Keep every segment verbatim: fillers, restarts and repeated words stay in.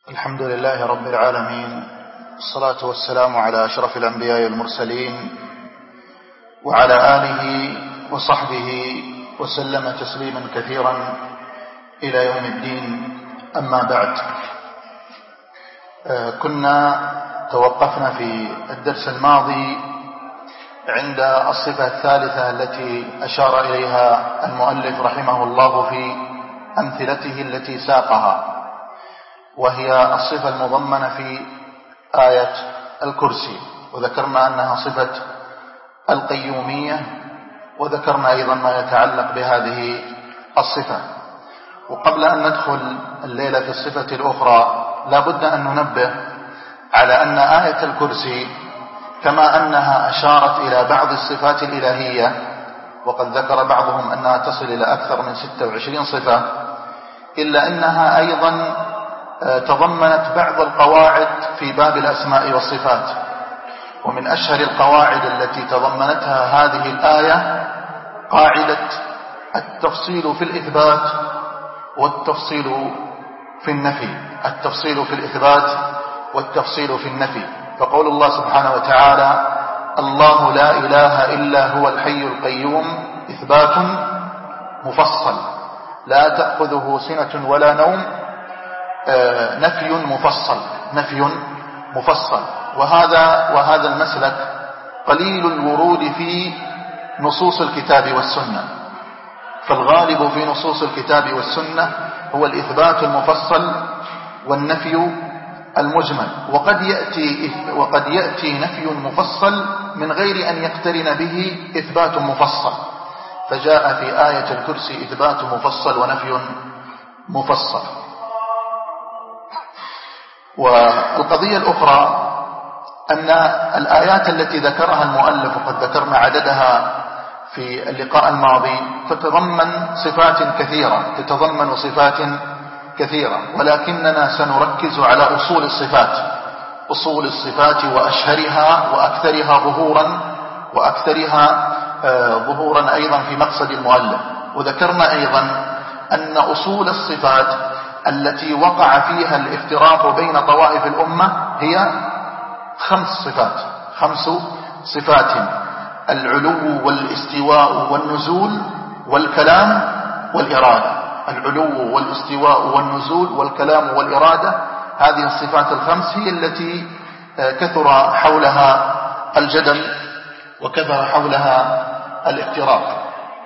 الحمد لله رب العالمين، الصلاة والسلام على أشرف الأنبياء والمرسلين وعلى آله وصحبه وسلم تسليما كثيرا إلى يوم الدين. أما بعد، كنا توقفنا في الدرس الماضي عند الصفة الثالثة التي أشار إليها المؤلف رحمه الله في أمثلته التي ساقها، وهي الصفة المضمنة في آية الكرسي، وذكرنا أنها صفة القيومية، وذكرنا أيضا ما يتعلق بهذه الصفة. وقبل أن ندخل الليلة في الصفة الأخرى لا بد أن ننبه على أن آية الكرسي كما أنها أشارت إلى بعض الصفات الإلهية، وقد ذكر بعضهم أنها تصل إلى أكثر من ستة وعشرين صفة، إلا أنها أيضا تضمنت بعض القواعد في باب الأسماء والصفات. ومن أشهر القواعد التي تضمنتها هذه الآية قاعدة التفصيل في الإثبات والتفصيل في النفي، التفصيل في الإثبات والتفصيل في النفي. فقول الله سبحانه وتعالى: الله لا إله إلا هو الحي القيوم، إثبات مفصل، لا تأخذه سنة ولا نوم، نفي مفصل، نفي مفصل. وهذا وهذا المسلك قليل الورود في نصوص الكتاب والسنة، فالغالب في نصوص الكتاب والسنة هو الإثبات المفصل والنفي المجمل. وقد يأتي وقد يأتي نفي مفصل من غير أن يقترن به إثبات مفصل، فجاء في آية الكرسي إثبات مفصل ونفي مفصل. والقضية الأخرى أن الآيات التي ذكرها المؤلف، وقد ذكرنا عددها في اللقاء الماضي، تتضمن صفات كثيرة تتضمن صفات كثيرة ولكننا سنركز على أصول الصفات أصول الصفات وأشهرها وأكثرها ظهورا وأكثرها ظهورا أيضا في مقصد المؤلف. وذكرنا أيضا أن أصول الصفات التي وقع فيها الافتراق بين طوائف الأمة هي خمس صفات خمس صفات: العلو والاستواء والنزول والكلام والإرادة. العلو والاستواء والنزول والكلام والإرادة، هذه الصفات الخمس هي التي كثر حولها الجدل وكثر حولها الافتراق.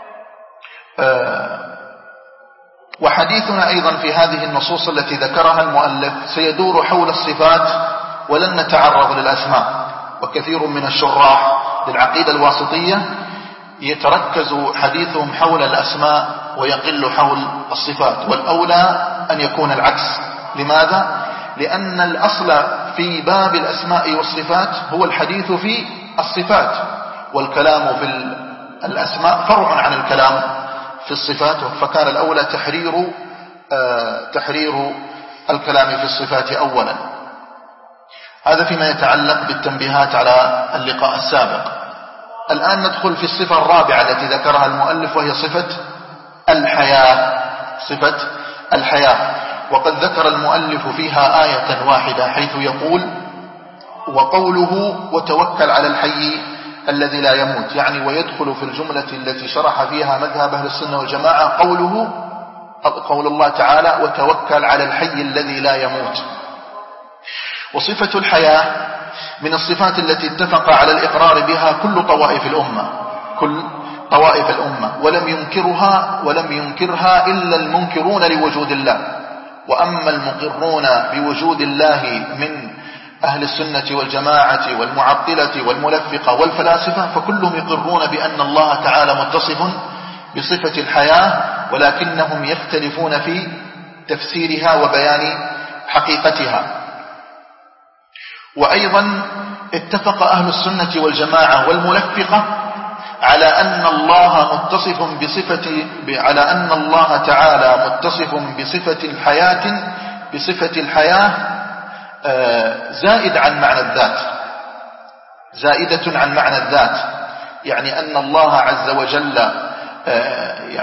وحديثنا أيضا في هذه النصوص التي ذكرها المؤلف سيدور حول الصفات ولن نتعرض للأسماء. وكثير من الشراح للعقيدة الواسطية يتركز حديثهم حول الأسماء ويقل حول الصفات، والأولى أن يكون العكس. لماذا؟ لأن الأصل في باب الأسماء والصفات هو الحديث في الصفات، والكلام في الأسماء فرع عن الكلام في الصفات، فكان الأولى تحرير آه تحرير الكلام في الصفات أولا. هذا فيما يتعلق بالتنبيهات على اللقاء السابق. الآن ندخل في الصفة الرابعة التي ذكرها المؤلف، وهي صفة الحياة صفة الحياة وقد ذكر المؤلف فيها آية واحدة، حيث يقول: وقوله وتوكل على الحي الذي لا يموت، يعني ويدخل في الجملة التي شرح فيها مذهب أهل السنة والجماعة قوله قول الله تعالى: وتوكل على الحي الذي لا يموت. وصفة الحياة من الصفات التي اتفق على الإقرار بها كل طوائف الأمة كل طوائف الأمة ولم ينكرها ولم ينكرها إلا المنكرون لوجود الله. وأما المقرون بوجود الله من أهل السنة والجماعة والمعطلة والملفقة والفلاسفة فكلهم يقرون بأن الله تعالى متصف بصفة الحياة، ولكنهم يختلفون في تفسيرها وبيان حقيقتها. وأيضا اتفق أهل السنة والجماعة والملفقة على أن الله متصف بصفة على أن الله تعالى متصف بصفة الحياة بصفة الحياة زائد عن معنى الذات زائدة عن معنى الذات يعني أن الله عز وجل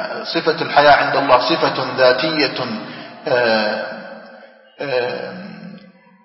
صفة الحياة عند الله صفة ذاتية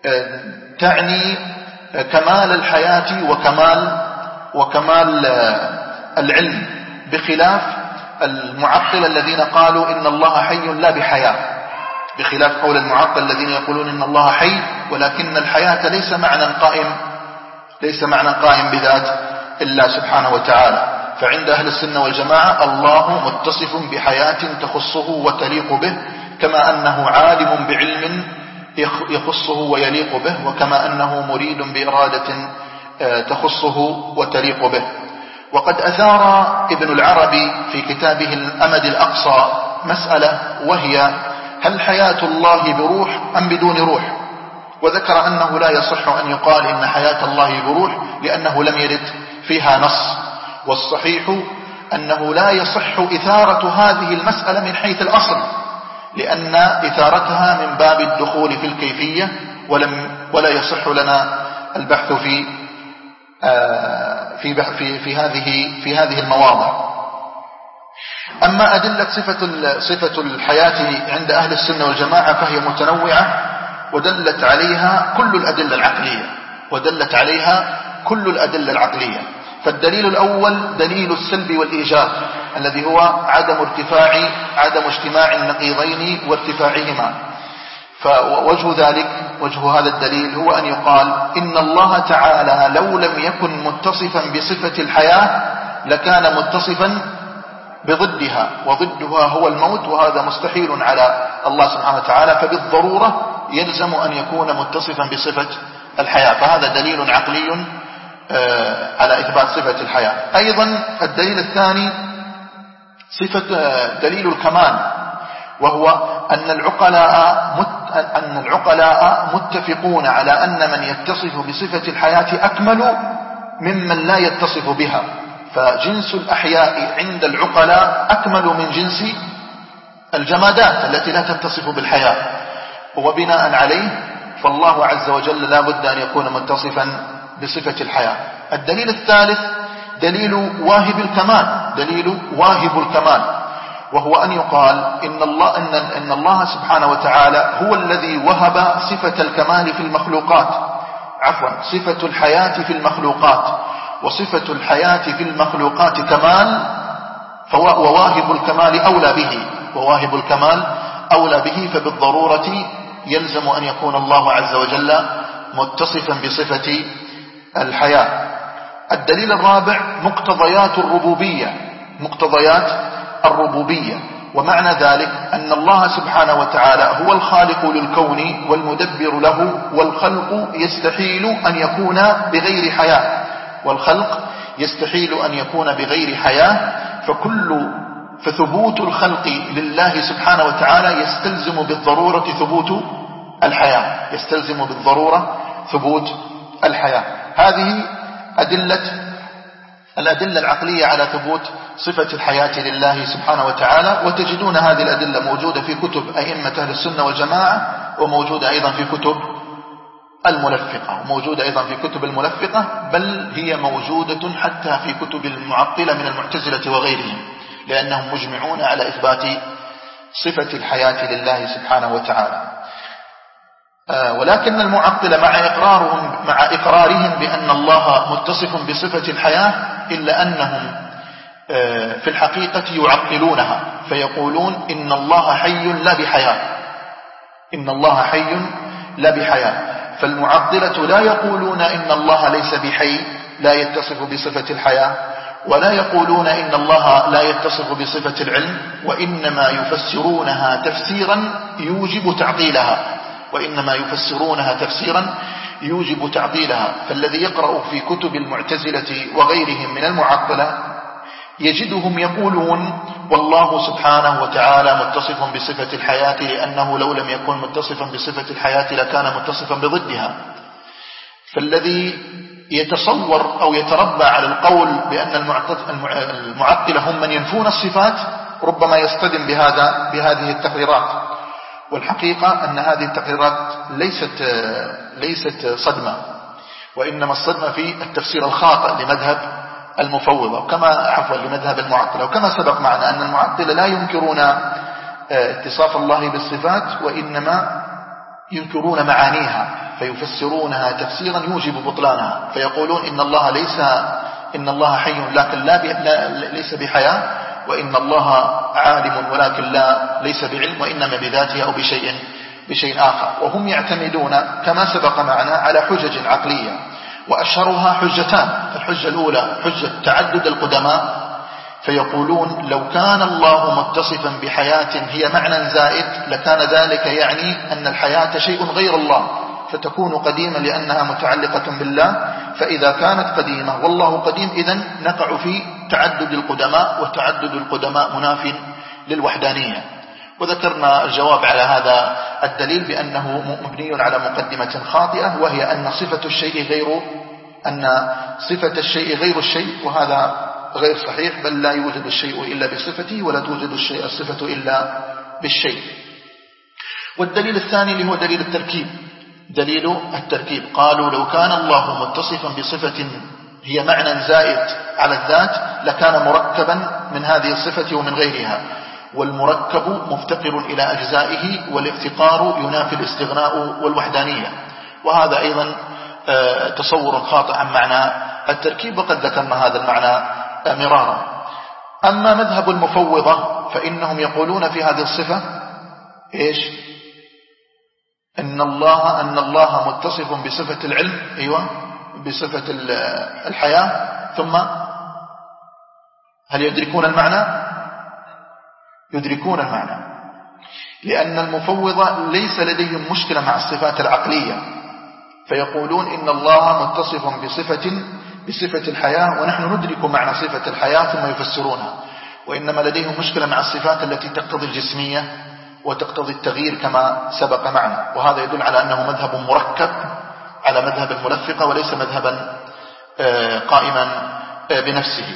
تعني كمال الحياة وكمال وكمال العلم، بخلاف المعطلة الذين قالوا إن الله حي لا بحياة، بخلاف قول المعطل الذين يقولون إن الله حي ولكن الحياة ليس معنى قائم ليس معنى قائم بذات الله سبحانه وتعالى. فعند أهل السنة والجماعة الله متصف بحياة تخصه وتليق به، كما أنه عالم بعلم يخصه ويليق به، وكما أنه مريد بإرادة تخصه وتليق به. وقد أثار ابن العربي في كتابه الأمد الأقصى مسألة، وهي هل حياة الله بروح أم بدون روح؟ وذكر أنه لا يصح أن يقال إن حياة الله بروح لأنه لم يرد فيها نص، والصحيح أنه لا يصح إثارة هذه المسألة من حيث الأصل، لأن إثارتها من باب الدخول في الكيفية، ولم ولا يصح لنا البحث في في في في هذه في هذه المواضع. أما أدلة صفة صفة الحياة عند أهل السنة والجماعة فهي متنوعة، ودلت عليها كل الأدلة العقلية ودلت عليها كل الأدلة العقلية. فالدليل الأول دليل السلب والإيجاب، الذي هو عدم ارتفاع عدم اجتماع النقيضين وارتفاعهما. فوجه ذلك وجه هذا الدليل هو أن يقال إن الله تعالى لو لم يكن متصفا بصفة الحياة لكان متصفا بضدها، وضدها هو الموت، وهذا مستحيل على الله سبحانه وتعالى، فبالضرورة يلزم أن يكون متصفا بصفة الحياة. فهذا دليل عقلي على إثبات صفة الحياة. أيضا الدليل الثاني صفة دليل الكمال، وهو أن العقلاء مت أن العقلاء متفقون على أن من يتصف بصفة الحياة أكمل ممن لا يتصف بها، فجنس الأحياء عند العقلاء أكمل من جنس الجمادات التي لا تتصف بالحياة. وبناء عليه فالله عز وجل لا بد أن يكون متصفا بصفة الحياة. الدليل الثالث دليل واهب الكمال دليل واهب الكمال وهو أن يقال إن الله, إن, إن الله سبحانه وتعالى هو الذي وهب صفة الكمال في المخلوقات عفوا صفة الحياة في المخلوقات، وصفة الحياة في المخلوقات كمال، وواهب الكمال أولى به وواهب الكمال أولى به فبالضرورة يلزم أن يكون الله عز وجل متصفا بصفة الحياة. الدليل الرابع مقتضيات الربوبية مقتضيات الربوبية ومعنى ذلك أن الله سبحانه وتعالى هو الخالق للكون والمدبر له، والخلق يستحيل أن يكون بغير حياة والخلق يستحيل أن يكون بغير حياة فكل فثبوت الخلق لله سبحانه وتعالى يستلزم بالضرورة ثبوت الحياة يستلزم بالضرورة ثبوت الحياة. هذه أدلة الأدلة العقلية على ثبوت صفة الحياة لله سبحانه وتعالى، وتجدون هذه الأدلة موجودة في كتب أئمة أهل السنة والجماعة، وموجودة أيضا في كتب الملفقة وموجودة أيضا في كتب الملفقة، بل هي موجودة حتى في كتب المعطلة من المعتزلة وغيرهم، لأنهم مجمعون على إثبات صفة الحياة لله سبحانه وتعالى. آه ولكن المعطلة مع إقرارهم مع إقرارهم بأن الله متصف بصفة الحياة إلا أنهم آه في الحقيقة يعطلونها، فيقولون إن الله حي لا بحياة إن الله حي لا بحياة فالمعطلة لا يقولون إن الله ليس بحي لا يتصف بصفة الحياة، ولا يقولون إن الله لا يتصف بصفة العلم، وإنما يفسرونها تفسيرا يوجب تعطيلها وإنما يفسرونها تفسيرا يوجب تعطيلها. فالذي يقرأ في كتب المعتزلة وغيرهم من المعطلة يجدهم يقولون والله سبحانه وتعالى متصف بصفة الحياة، لأنه لو لم يكن متصفا بصفة الحياة لكان متصفا بضدها. فالذي يتصور أو يتربى على القول بأن المعطلة هم من ينفون الصفات ربما يصطدم بهذا بهذه التقريرات، والحقيقة أن هذه التقريرات ليست ليست صدمة، وإنما الصدمة في التفسير الخاطئ لمذهب المفوضة كما عفوا لمذهب المعطلة. وكما سبق معنا أن المعطلة لا ينكرون اتصاف الله بالصفات، وإنما ينكرون معانيها فيفسرونها تفسيرا يوجب بطلانها، فيقولون إن الله ليس إن الله حي لكن لا, لا ليس بحياة، وإن الله عالم ولكن لا ليس بعلم، وإنما بذاته أو بشيء بشيء آخر. وهم يعتمدون كما سبق معنا على حجج عقلية، وأشهرها حجتان. الحجة الأولى حجة تعدد القدماء، فيقولون لو كان الله متصفا بحياة هي معنى زائد لكان ذلك يعني أن الحياة شيء غير الله، فتكون قديمة لأنها متعلقة بالله، فإذا كانت قديمة والله قديم إذن نقع في تعدد القدماء، وتعدد القدماء مناف للوحدانية. وذكرنا الجواب على هذا الدليل بأنه مبني على مقدمة خاطئة، وهي أن صفة الشيء غير أن صفة الشيء غير الشيء، وهذا غير صحيح، بل لا يوجد الشيء إلا بصفته، ولا توجد الشيء الصفة إلا بالشيء. والدليل الثاني اللي هو دليل التركيب، دليل التركيب قالوا لو كان الله متصفا بصفة هي معنى زائد على الذات لكان مركبا من هذه الصفة ومن غيرها، والمركب مفتقر إلى أجزائه، والافتقار ينافي الاستغناء والوحدانية. وهذا أيضا تصور خاطئ عن معنى التركيب، وقد ذكرنا هذا المعنى مرارا. أما مذهب المفوضة فإنهم يقولون في هذه الصفة إيش؟ إن الله أن الله متصف بصفة العلم، أيوة، بصفة الحياة، ثم هل يدركون المعنى؟ يدركون المعنى، لأن المفوضة ليس لديهم مشكلة مع الصفات العقلية، فيقولون إن الله متصف بصفة بصفة الحياة ونحن ندرك معنى صفة الحياة ثم يفسرونها، وإنما لديهم مشكلة مع الصفات التي تقتضي الجسمية وتقتضي التغيير كما سبق معنا. وهذا يدل على أنه مذهب مركب على مذهب الملفقة، وليس مذهبا قائما بنفسه.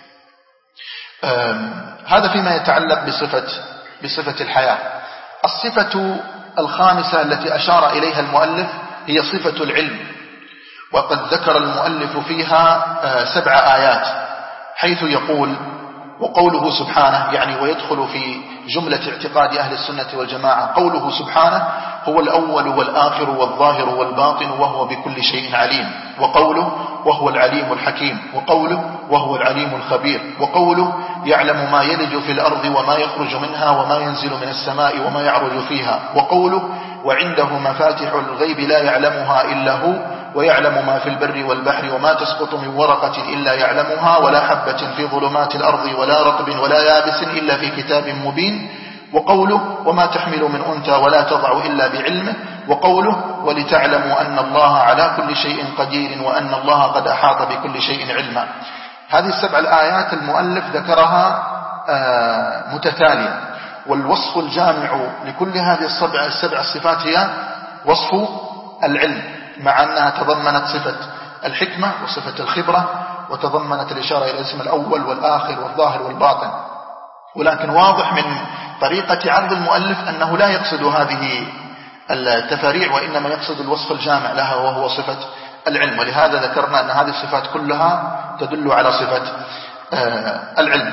هذا فيما يتعلق بصفة بصفة الحياة. الصفة الخامسة التي أشار إليها المؤلف هي صفة العلم، وقد ذكر المؤلف فيها سبع آيات، حيث يقول وقوله سبحانه، يعني ويدخل في جملة اعتقاد أهل السنة والجماعة، قوله سبحانه هو الأول والآخر والظاهر والباطن وهو بكل شيء عليم، وقوله وهو العليم الحكيم، وقوله وهو العليم الخبير، وقوله يعلم ما يلج في الأرض وما يخرج منها وما ينزل من السماء وما يعرج فيها، وقوله وعنده مفاتح الغيب لا يعلمها إلا هو ويعلم ما في البر والبحر وما تسقط من ورقة إلا يعلمها ولا حبة في ظلمات الأرض ولا رطب ولا يابس إلا في كتاب مبين، وقوله وما تحمل من أنثى ولا تضع إلا بعلمه، وقوله ولتعلموا أن الله على كل شيء قدير وأن الله قد أحاط بكل شيء علما. هذه السبع الآيات المؤلف ذكرها متتالية، والوصف الجامع لكل هذه السبع السبع الصفات هي وصف العلم، مع أنها تضمنت صفة الحكمة وصفة الخبرة، وتضمنت الإشارة إلى الاسم الأول والآخر والظاهر والباطن. ولكن واضح من طريقة عرض المؤلف أنه لا يقصد هذه التفاريع، وإنما يقصد الوصف الجامع لها وهو صفة العلم. ولهذا ذكرنا أن هذه الصفات كلها تدل على صفة العلم.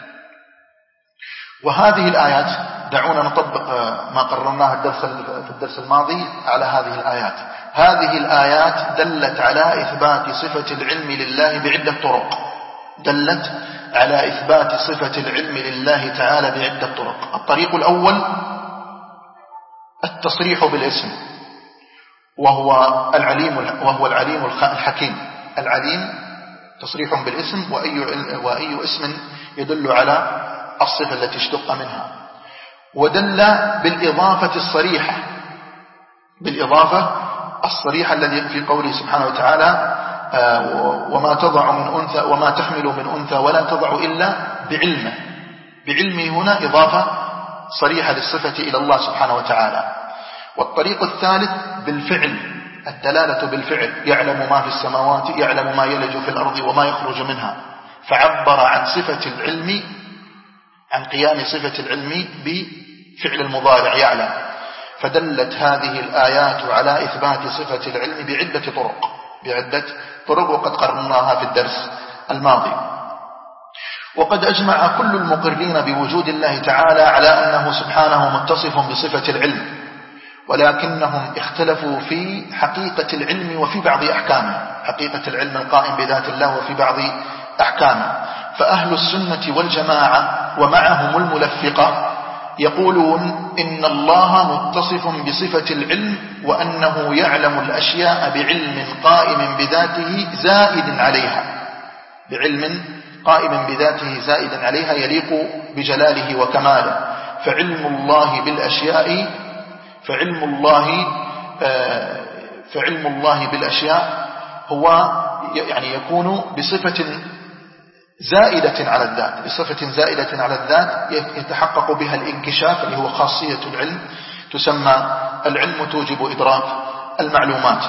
وهذه الآيات دعونا نطبق ما قررناه الدرس في الدرس الماضي على هذه الآيات. هذه الآيات دلت على إثبات صفة العلم لله بعدة طرق، دلت على إثبات صفة العلم لله تعالى بعدة طرق. الطريق الأول التصريح بالاسم، وهو العليم وهو العليم الحكيم. العليم تصريح بالاسم، وأي وأي اسم يدل على الصفة التي اشتق منها. ودل بالإضافة الصريحة، بالإضافة الصريحة الذي في قوله سبحانه وتعالى وما تضع من أنثى وما تحمل من أنثى ولا تضع إلا بعلمه. بعلمه هنا إضافة صريحة للصفة إلى الله سبحانه وتعالى. والطريق الثالث بالفعل، الدلالة بالفعل، يعلم ما في السماوات يعلم ما يلج في الأرض وما يخرج منها، فعبر عن صفة العلم، عن قيام صفة العلم بفعل المضارع يعلم. فدلت هذه الآيات على إثبات صفة العلم بعدة طرق بعدة طرق وقد قررناها في الدرس الماضي. وقد أجمع كل المقرين بوجود الله تعالى على أنه سبحانه متصف بصفة العلم، ولكنهم اختلفوا في حقيقة العلم وفي بعض أحكامه، حقيقة العلم القائم بذات الله وفي بعض أحكامه. فأهل السنة والجماعة ومعهم الملفقة يقولون إن الله متصف بصفة العلم، وأنه يعلم الأشياء بعلم قائم بذاته زائد عليها، بعلم قائم بذاته زائد عليها يليق بجلاله وكماله. فعلم الله بالأشياء فعلم الله فعلم الله بالأشياء هو يعني يكون بصفة زائدة على الذات، بصفة زائدة على الذات يتحقق بها الانكشاف، اللي هو خاصية العلم، تسمى العلم توجب إدراك المعلومات.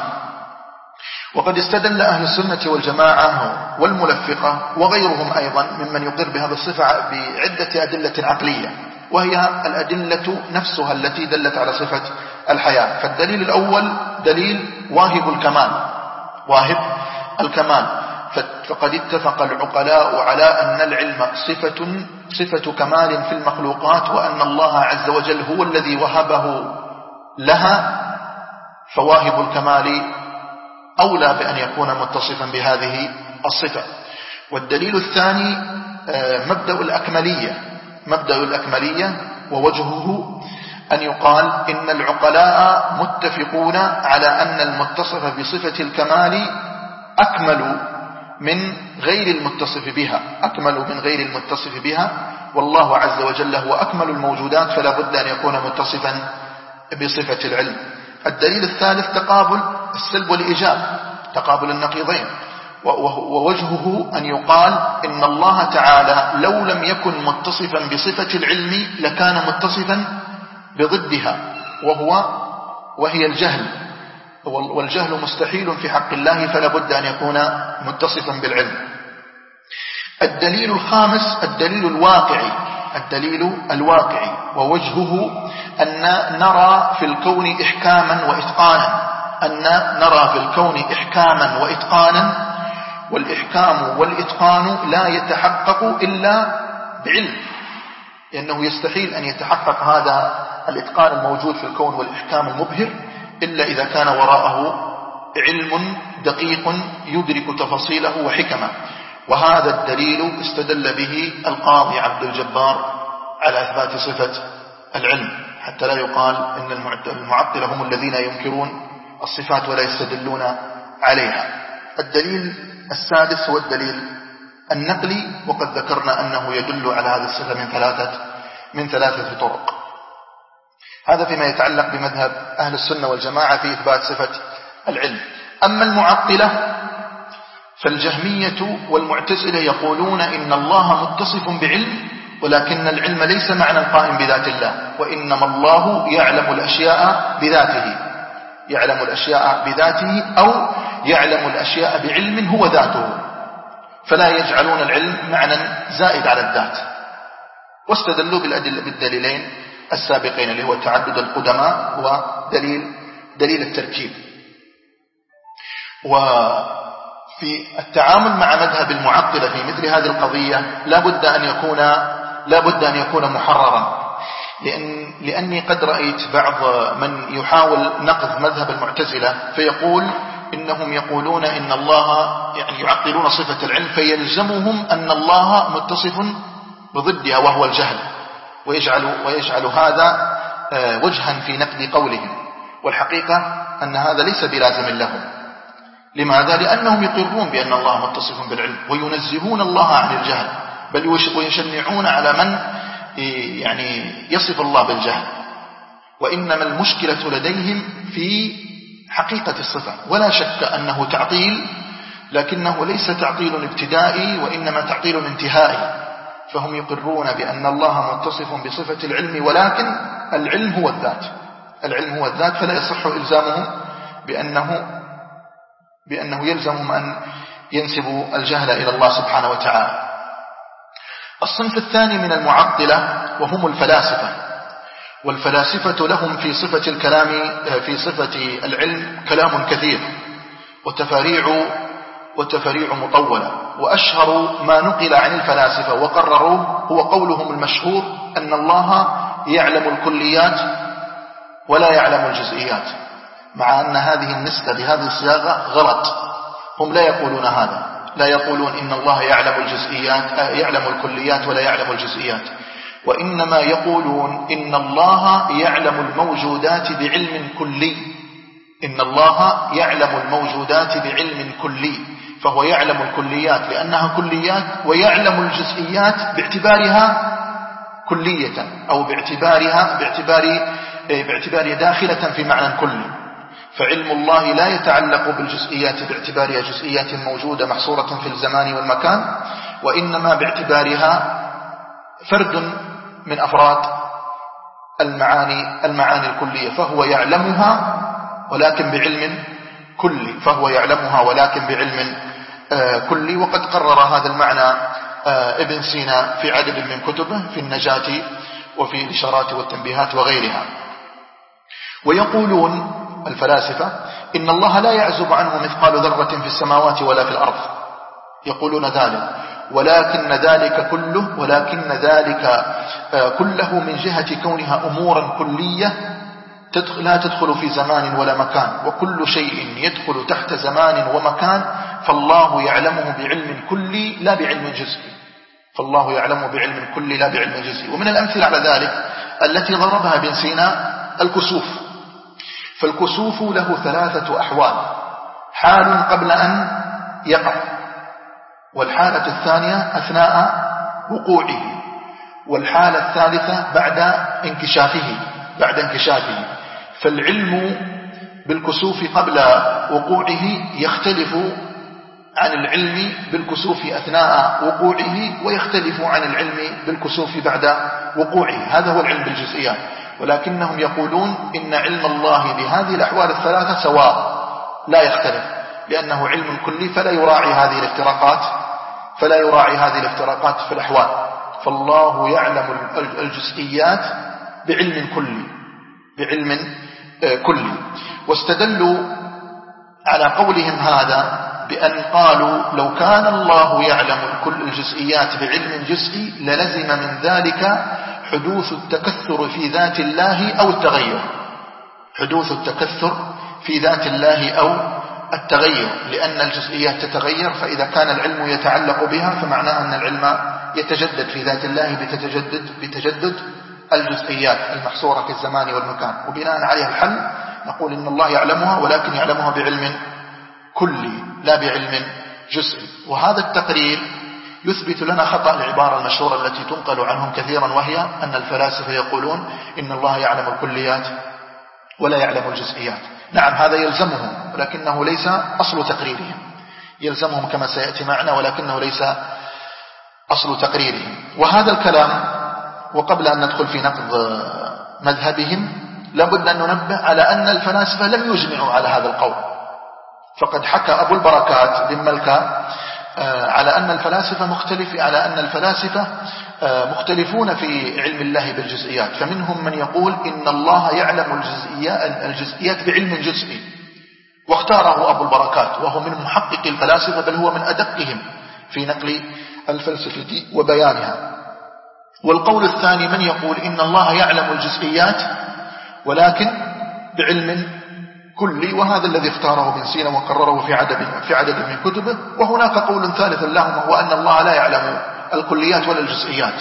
وقد استدل أهل السنة والجماعة والملفقة وغيرهم أيضا ممن يقر بهذا الصفة بعدة أدلة عقلية، وهي الأدلة نفسها التي دلت على صفة الحياة. فالدليل الأول دليل واهب الكمال، واهب الكمال. فقد اتفق العقلاء على أن العلم صفة صفة كمال في المخلوقات، وأن الله عز وجل هو الذي وهبه لها، فواهب الكمال أولى بأن يكون متصفا بهذه الصفة. والدليل الثاني مبدأ الأكملية، مبدأ الأكملية ووجهه أن يقال إن العقلاء متفقون على أن المتصف بصفة الكمال أكمل من غير المتصف بها، أكمل من غير المتصف بها، والله عز وجل هو أكمل الموجودات، فلا بد أن يكون متصفا بصفة العلم. الدليل الثالث تقابل السلب والإيجاب، تقابل النقيضين، ووجهه أن يقال إن الله تعالى لو لم يكن متصفا بصفة العلم لكان متصفا بضدها، وهو وهي الجهل، والجهل مستحيل في حق الله، فلا بد أن يكون متصفا بالعلم. الدليل الخامس الدليل الواقعي، الدليل الواقعي ووجهه أن نرى في الكون إحكاما وإتقانا، أن نرى في الكون إحكاما وإتقانا، والإحكام والإتقان لا يتحقق إلا بعلم، لأنه يستحيل أن يتحقق هذا الإتقان الموجود في الكون والإحكام المبهر إلا إذا كان وراءه علم دقيق يدرك تفاصيله وحكمه. وهذا الدليل استدل به القاضي عبد الجبار على إثبات صفة العلم، حتى لا يقال إن المعطلة هم الذين ينكرون الصفات ولا يستدلون عليها. الدليل السادس هو الدليل النقلي، وقد ذكرنا أنه يدل على هذه الصفة من ثلاثة من ثلاثة طرق. هذا فيما يتعلق بمذهب أهل السنة والجماعة في إثبات صفة العلم. أما المعطلة فالجهمية والمعتزلة يقولون إن الله متصف بعلم، ولكن العلم ليس معنى قائم بذات الله، وإنما الله يعلم الأشياء بذاته، يعلم الأشياء بذاته أو يعلم الأشياء بعلم هو ذاته، فلا يجعلون العلم معنى زائد على الذات. واستدلوا بالأدلة بالدليلين السابقين، اللي هو تعدد القدماء ودليل دليل التركيب. وفي التعامل مع مذهب المعطلة في مثل هذه القضية لا بد أن يكون لا بد أن يكون محررا، لأن لأني قد رأيت بعض من يحاول نقض مذهب المعتزلة فيقول إنهم يقولون إن الله يعني يعطلون صفة العلم، فيلزمهم أن الله متصف بضدها وهو الجهل، ويجعل, ويجعل هذا وجها في نقد قولهم. والحقيقة أن هذا ليس بلازم لهم. لماذا؟ لأنهم يقرون بأن الله متصف بالعلم وينزهون الله عن الجهل، بل ويشنعون على من يعني يصف الله بالجهل. وإنما المشكلة لديهم في حقيقة الصفة، ولا شك أنه تعطيل، لكنه ليس تعطيل ابتدائي وإنما تعطيل انتهائي. فهم يقرون بأن الله متصف بصفة العلم، ولكن العلم هو الذات، العلم هو الذات، فلا يصح إلزامهم بأنه بأنه يلزمهم أن ينسبوا الجهل إلى الله سبحانه وتعالى. الصنف الثاني من المعطلة وهم الفلاسفة، والفلاسفة لهم في صفة الكلام في صفة العلم كلام كثير وتفاريع وتفاريع مطولة، وأشهر ما نقل عن الفلاسفة وقرروه هو قولهم المشهور أن الله يعلم الكليات ولا يعلم الجزئيات، مع أن هذه النسبة بهذه الصياغة غلط. هم لا يقولون هذا، لا يقولون إن الله يعلم الجزئيات يعلم الكليات ولا يعلم الجزئيات، وإنما يقولون إن الله يعلم الموجودات بعلم كلي، إن الله يعلم الموجودات بعلم كلي، فهو يعلم الكليات لأنها كليات، ويعلم الجزئيات باعتبارها كلية أو باعتبارها باعتبار باعتبار داخلة في معنى كلي. فعلم الله لا يتعلق بالجزئيات باعتبارها جزئيات موجودة محصورة في الزمان والمكان، وإنما باعتبارها فرد من أفراد المعاني المعاني الكلية، فهو يعلمها ولكن بعلم كلي، فهو يعلمها ولكن بعلم كلي. وقد قرر هذا المعنى ابن سينا في عدد من كتبه في النجاة وفي الإشارات والتنبيهات وغيرها. ويقولون الفلاسفة إن الله لا يعزب عنه مثقال ذرة في السماوات ولا في الأرض، يقولون ذلك، ولكن ذلك كله ولكن ذلك كله من جهة كونها أمورا كلية لا تدخل في زمان ولا مكان، وكل شيء يدخل تحت زمان ومكان فالله يعلمه بعلم كلي لا بعلم جزئي، فالله يعلمه بعلم كلي لا بعلم جزئي. ومن الأمثلة على ذلك التي ضربها ابن سينا الكسوف. فالكسوف له ثلاثة أحوال: حال قبل أن يقع، والحالة الثانية أثناء وقوعه، والحالة الثالثة بعد انكشافه بعد انكشافه. فالعلم بالكسوف قبل وقوعه يختلف عن العلم بالكسوف أثناء وقوعه، ويختلف عن العلم بالكسوف بعد وقوعه. هذا هو العلم بالجزئيات. ولكنهم يقولون إن علم الله بهذه الأحوال الثلاثة سواء لا يختلف، لأنه علم كلي فلا يراعي هذه الافتراقات فلا يراعي هذه الافتراقات في الأحوال. فالله يعلم الجزئيات بعلم كلي بعلم كلي. واستدلوا على قولهم هذا بأن قالوا لو كان الله يعلم كل الجزئيات بعلم جزئي للزم من ذلك حدوث التكثر في ذات الله أو التغير حدوث التكثر في ذات الله أو التغير، لأن الجزئيات تتغير، فإذا كان العلم يتعلق بها فمعناه أن العلم يتجدد في ذات الله بتتجدد بتجدد الجزئيات المحصورة في الزمان والمكان. وبناء عليها الحل نقول إن الله يعلمها ولكن يعلمها بعلم كلي لا بعلم جزئي. وهذا التقرير يثبت لنا خطأ العبارة المشهورة التي تنقل عنهم كثيرا، وهي أن الفلاسفة يقولون إن الله يعلم الكليات ولا يعلم الجزئيات. نعم هذا يلزمهم، ولكنه ليس أصل تقريرهم، يلزمهم كما سيأتي معنا، ولكنه ليس أصل تقريرهم. وهذا الكلام، وقبل أن ندخل في نقد مذهبهم، لابد أن ننبه على أن الفلاسفة لم يجمعوا على هذا القول. فقد حكى أبو البركات بن ملكة على أن الفلاسفة مختلف على أن الفلاسفة مختلفون في علم الله بالجزئيات، فمنهم من يقول إن الله يعلم الجزئيات, الجزئيات بعلم جزئي، واختاره أبو البركات وهو من محقق الفلاسفة، بل هو من أدقهم في نقل الفلسفة وبيانها. والقول الثاني من يقول إن الله يعلم الجزئيات ولكن بعلم كلي، وهذا الذي اختاره ابن سينا وقرره في عدد في عدد من كتبه. وهناك قول ثالث لهم هو أن الله لا يعلم الكليات ولا الجزئيات،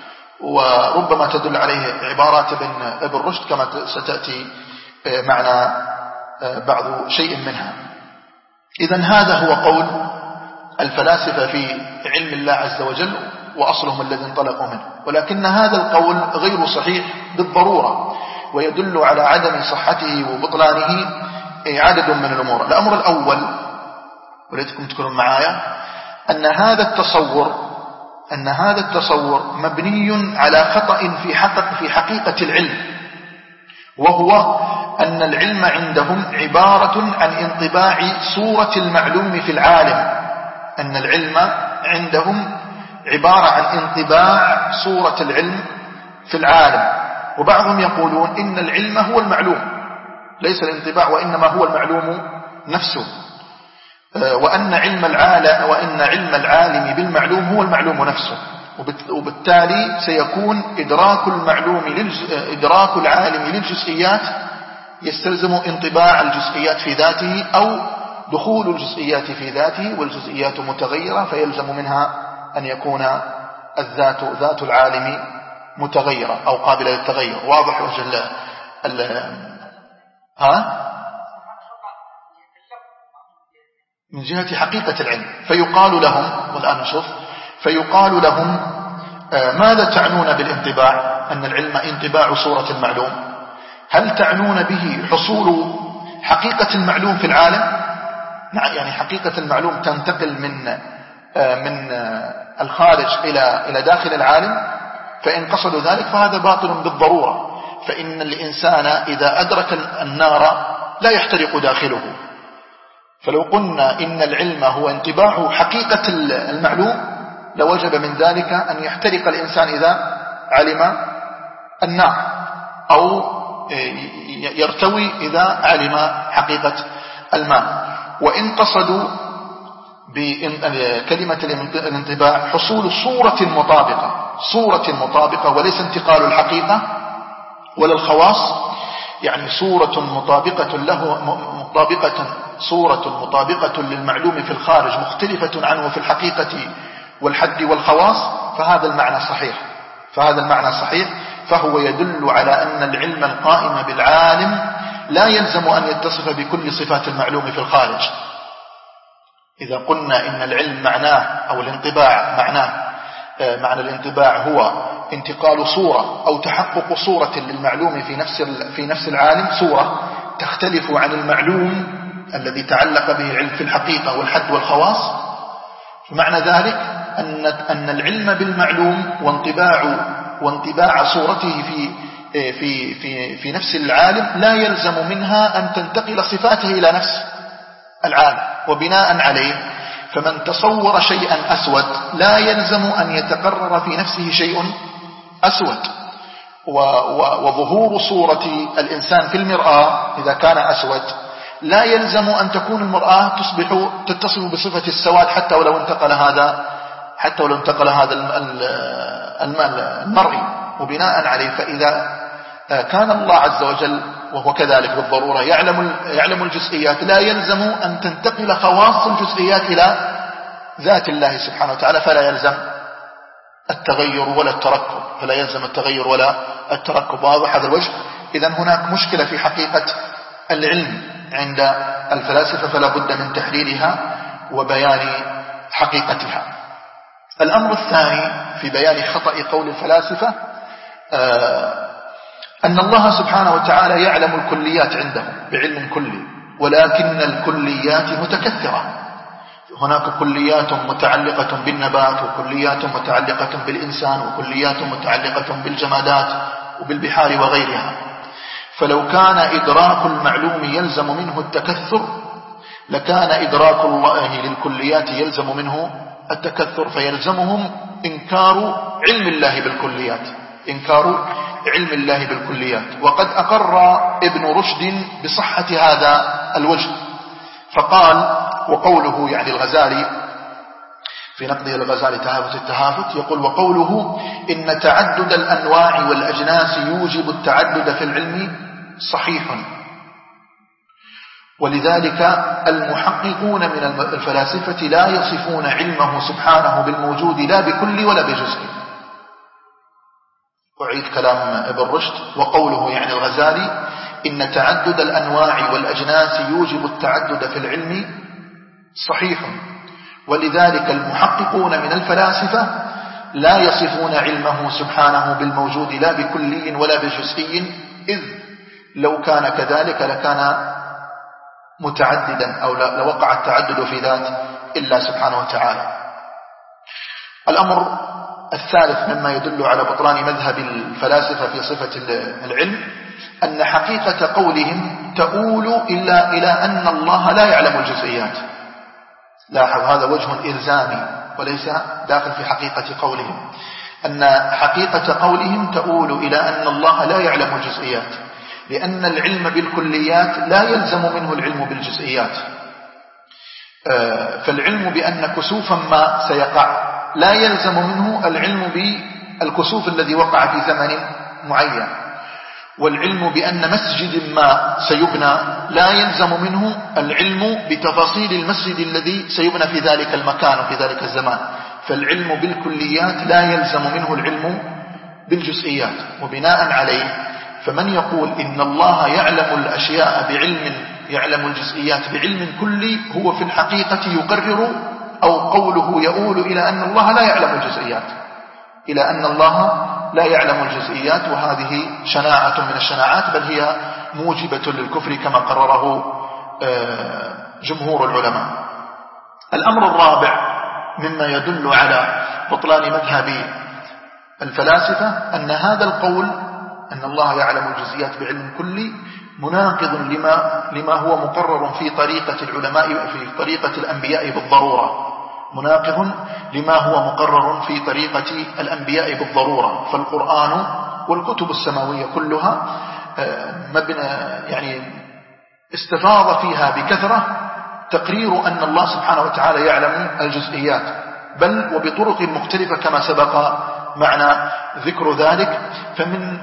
وربما تدل عليه عبارات ابن ابن رشد كما ستأتي معنا بعض شيء منها. إذن هذا هو قول الفلاسفة في علم الله عز وجل وأصلهم الذي انطلقوا منه، ولكن هذا القول غير صحيح بالضرورة، ويدل على عدم صحته وبطلانه عدد من الأمور. الأمر الأول وليتكم تكونوا معايا أن هذا التصور أن هذا التصور مبني على خطأ في حقق في حقيقة العلم، وهو أن العلم عندهم عبارة عن انطباع صورة المعلوم في العالم أن العلم عندهم عبارة عن انطباع صورة العلم في العالم. وبعضهم يقولون إن العلم هو المعلوم، ليس الانطباع وإنما هو المعلوم نفسه، وأن علم العالم وإن علم العالم بالمعلوم هو المعلوم نفسه، وبالتالي سيكون إدراك المعلوم للج... إدراك العالم للجزئيات يستلزم انطباع الجزئيات في ذاته أو دخول الجزئيات في ذاته، والجزئيات متغيرة فيلزم منها أن يكون الذات ذات العالم متغيرة أو قابلة للتغير. واضح وجل ال ها من جهة حقيقة العلم. فيقال لهم، والآن نشوف، فيقال لهم ماذا تعنون بالانطباع؟ أن العلم انطباع صورة المعلوم، هل تعنون به حصول حقيقة المعلوم في العالم؟ يعني حقيقة المعلوم تنتقل من من الخارج إلى إلى داخل العالم؟ فإن قصدوا ذلك فهذا باطل بالضرورة، فإن الإنسان إذا أدرك النار لا يحترق داخله. فلو قلنا إن العلم هو انطباع حقيقة المعلوم لوجب من ذلك أن يحترق الإنسان إذا علم النار، أو يرتوي إذا علم حقيقة الماء. وإن قصدوا بكلمة الانطباع حصول صورة مطابقة، صورة مطابقة وليس انتقال الحقيقة ولا الخواص، يعني صورة مطابقة له، مطابقة صورة مطابقة للمعلوم في الخارج مختلفة عنه في الحقيقة والحد والخواص، فهذا المعنى صحيح، فهذا المعنى صحيح. فهو يدل على أن العلم القائم بالعالم لا يلزم أن يتصف بكل صفات المعلوم في الخارج. إذا قلنا إن العلم معناه أو الانطباع معناه، معنى الانطباع هو انتقال صورة أو تحقق صورة للمعلوم في نفس في نفس العالم، صورة تختلف عن المعلوم الذي تعلق به العلم في الحقيقة والحد والخواص، فمعنى ذلك أن أن العلم بالمعلوم وانطباع وانطباع صورته في في في في نفس العالم لا يلزم منها أن تنتقل صفاته إلى نفس العالم. وبناء عليه فمن تصور شيئا أسود لا يلزم أن يتقرر في نفسه شيء أسود. وظهور صورة الإنسان في المرآة إذا كان أسود لا يلزم أن تكون المرآة تصبح تتصف بصفة السواد حتى ولو انتقل هذا حتى ولو انتقل هذا المرئي. وبناء عليه فإذا كان الله عز وجل وهو كذلك بالضرورة يعلم يعلم الجزئيات لا يلزم أن تنتقل خواص الجزئيات إلى ذات الله سبحانه وتعالى، فلا يلزم التغير ولا التركب فلا يلزم التغير ولا التركب. واضح هذا الوجه؟ إذن هناك مشكلة في حقيقة العلم عند الفلاسفة، فلا بد من تحليلها وبيان حقيقتها. الأمر الثاني في بيان خطأ قول الفلاسفة أن الله سبحانه وتعالى يعلم الكليات عنده بعلم كلي، ولكن الكليات متكثرة. هناك كليات متعلقة بالنبات، وكليات متعلقة بالإنسان، وكليات متعلقة بالجمادات وبالبحار وغيرها. فلو كان إدراك المعلوم يلزم منه التكثر لكان إدراك الله للكليات يلزم منه التكثر، فيلزمهم إنكار علم الله بالكليات إنكار علم الله بالكليات. وقد أقر ابن رشد بصحة هذا الوجه فقال، وقوله يعني الغزالي في نقده الغزالي تهافت التهافت، يقول وقوله إن تعدد الأنواع والأجناس يوجب التعدد في العلم صحيح، ولذلك المحققون من الفلاسفة لا يصفون علمه سبحانه بالموجود لا بكل ولا بجزء. أعيد كلام ابن رشد، وقوله يعني الغزالي إن تعدد الأنواع والأجناس يوجب التعدد في العلم صحيح، ولذلك المحققون من الفلاسفة لا يصفون علمه سبحانه بالموجود لا بكلي ولا بجزئي، إذ لو كان كذلك لكان متعددا أو لوقع التعدد في ذات إلا سبحانه وتعالى. الأمر الثالث مما يدل على بطلان مذهب الفلاسفة في صفة العلم أن حقيقة قولهم تؤول إلا إلى أن الله لا يعلم الجزئيات. لاحظ هذا وجه إلزامي وليس داخل في حقيقة قولهم، أن حقيقة قولهم تؤول إلى أن الله لا يعلم الجزئيات، لأن العلم بالكليات لا يلزم منه العلم بالجزئيات. فالعلم بأن كسوفا ما سيقع لا يلزم منه العلم بالكسوف الذي وقع في زمن معين. والعلم بأن مسجد ما سيبنى لا يلزم منه العلم بتفاصيل المسجد الذي سيبنى في ذلك المكان وفي ذلك الزمان. فالعلم بالكليات لا يلزم منه العلم بالجزئيات. وبناء عليه فمن يقول إن الله يعلم الأشياء بعلم يعلم الجزئيات بعلم كلي هو في الحقيقة يقرر أو قوله يؤول إلى أن الله لا يعلم الجزئيات إلى أن الله لا يعلم الجزئيات، وهذه شناعة من الشناعات، بل هي موجبة للكفر كما قرره جمهور العلماء. الأمر الرابع مما يدل على بطلان مذهب الفلاسفة أن هذا القول أن الله يعلم الجزئيات بعلم كلي مناقض لما, لما هو مقرر في طريقة العلماء في طريقة الأنبياء بالضرورة مناقض لما هو مقرر في طريقة الأنبياء بالضرورة. فالقرآن والكتب السماوية كلها مبنى يعني استفاض فيها بكثرة تقرير أن الله سبحانه وتعالى يعلم الجزئيات، بل وبطرق مختلفة كما سبق معنا ذكر ذلك. فمن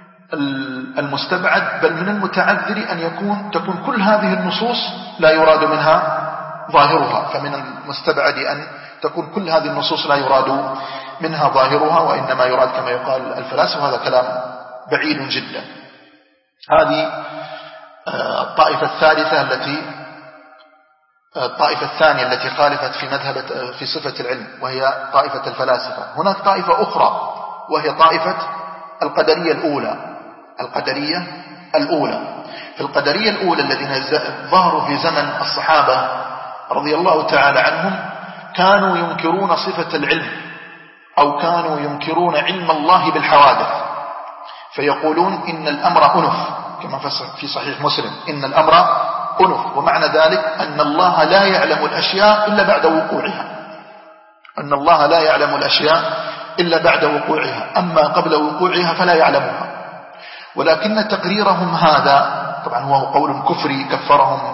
المستبعد بل من المتعذر أن يكون تكون كل هذه النصوص لا يراد منها ظاهرها، فمن المستبعد أن تكون كل هذه النصوص لا يراد منها ظاهرها وإنما يراد كما يقال الفلاسفة، وهذا كلام بعيد جدا. هذه الطائفة الثالثة التي الطائفة الثانية التي خالفت في مذهب في صفة العلم وهي طائفة الفلاسفة. هناك طائفة أخرى وهي طائفة القدرية الأولى القدرية الأولى في القدرية الأولى الذين ظهروا في زمن الصحابة رضي الله تعالى عنهم كانوا ينكرون صفة العلم أو كانوا ينكرون علم الله بالحوادث، فيقولون إن الأمر أنف كما في صحيح مسلم إن الأمر أنف، ومعنى ذلك أن الله لا يعلم الأشياء إلا بعد وقوعها أن الله لا يعلم الأشياء إلا بعد وقوعها، أما قبل وقوعها فلا يعلمها. ولكن تقريرهم هذا طبعا هو قول كفري كفرهم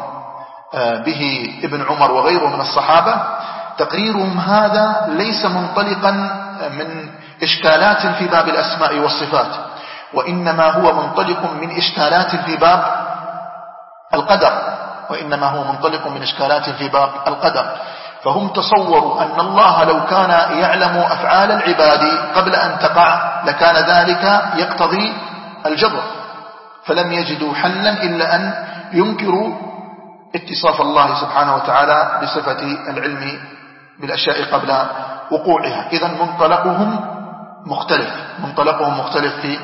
به ابن عمر وغيره من الصحابة. تقريرهم هذا ليس منطلقا من إشكالات في باب الأسماء والصفات، وإنما هو منطلق من إشكالات في باب القدر وإنما هو منطلق من إشكالات في باب القدر. فهم تصوروا أن الله لو كان يعلم أفعال العباد قبل أن تقع لكان ذلك يقتضي الجبر، فلم يجدوا حلا إلا أن ينكروا اتصاف الله سبحانه وتعالى بصفة العلم بالأشياء قبل وقوعها. إذن منطلقهم مختلف منطلقهم مختلف في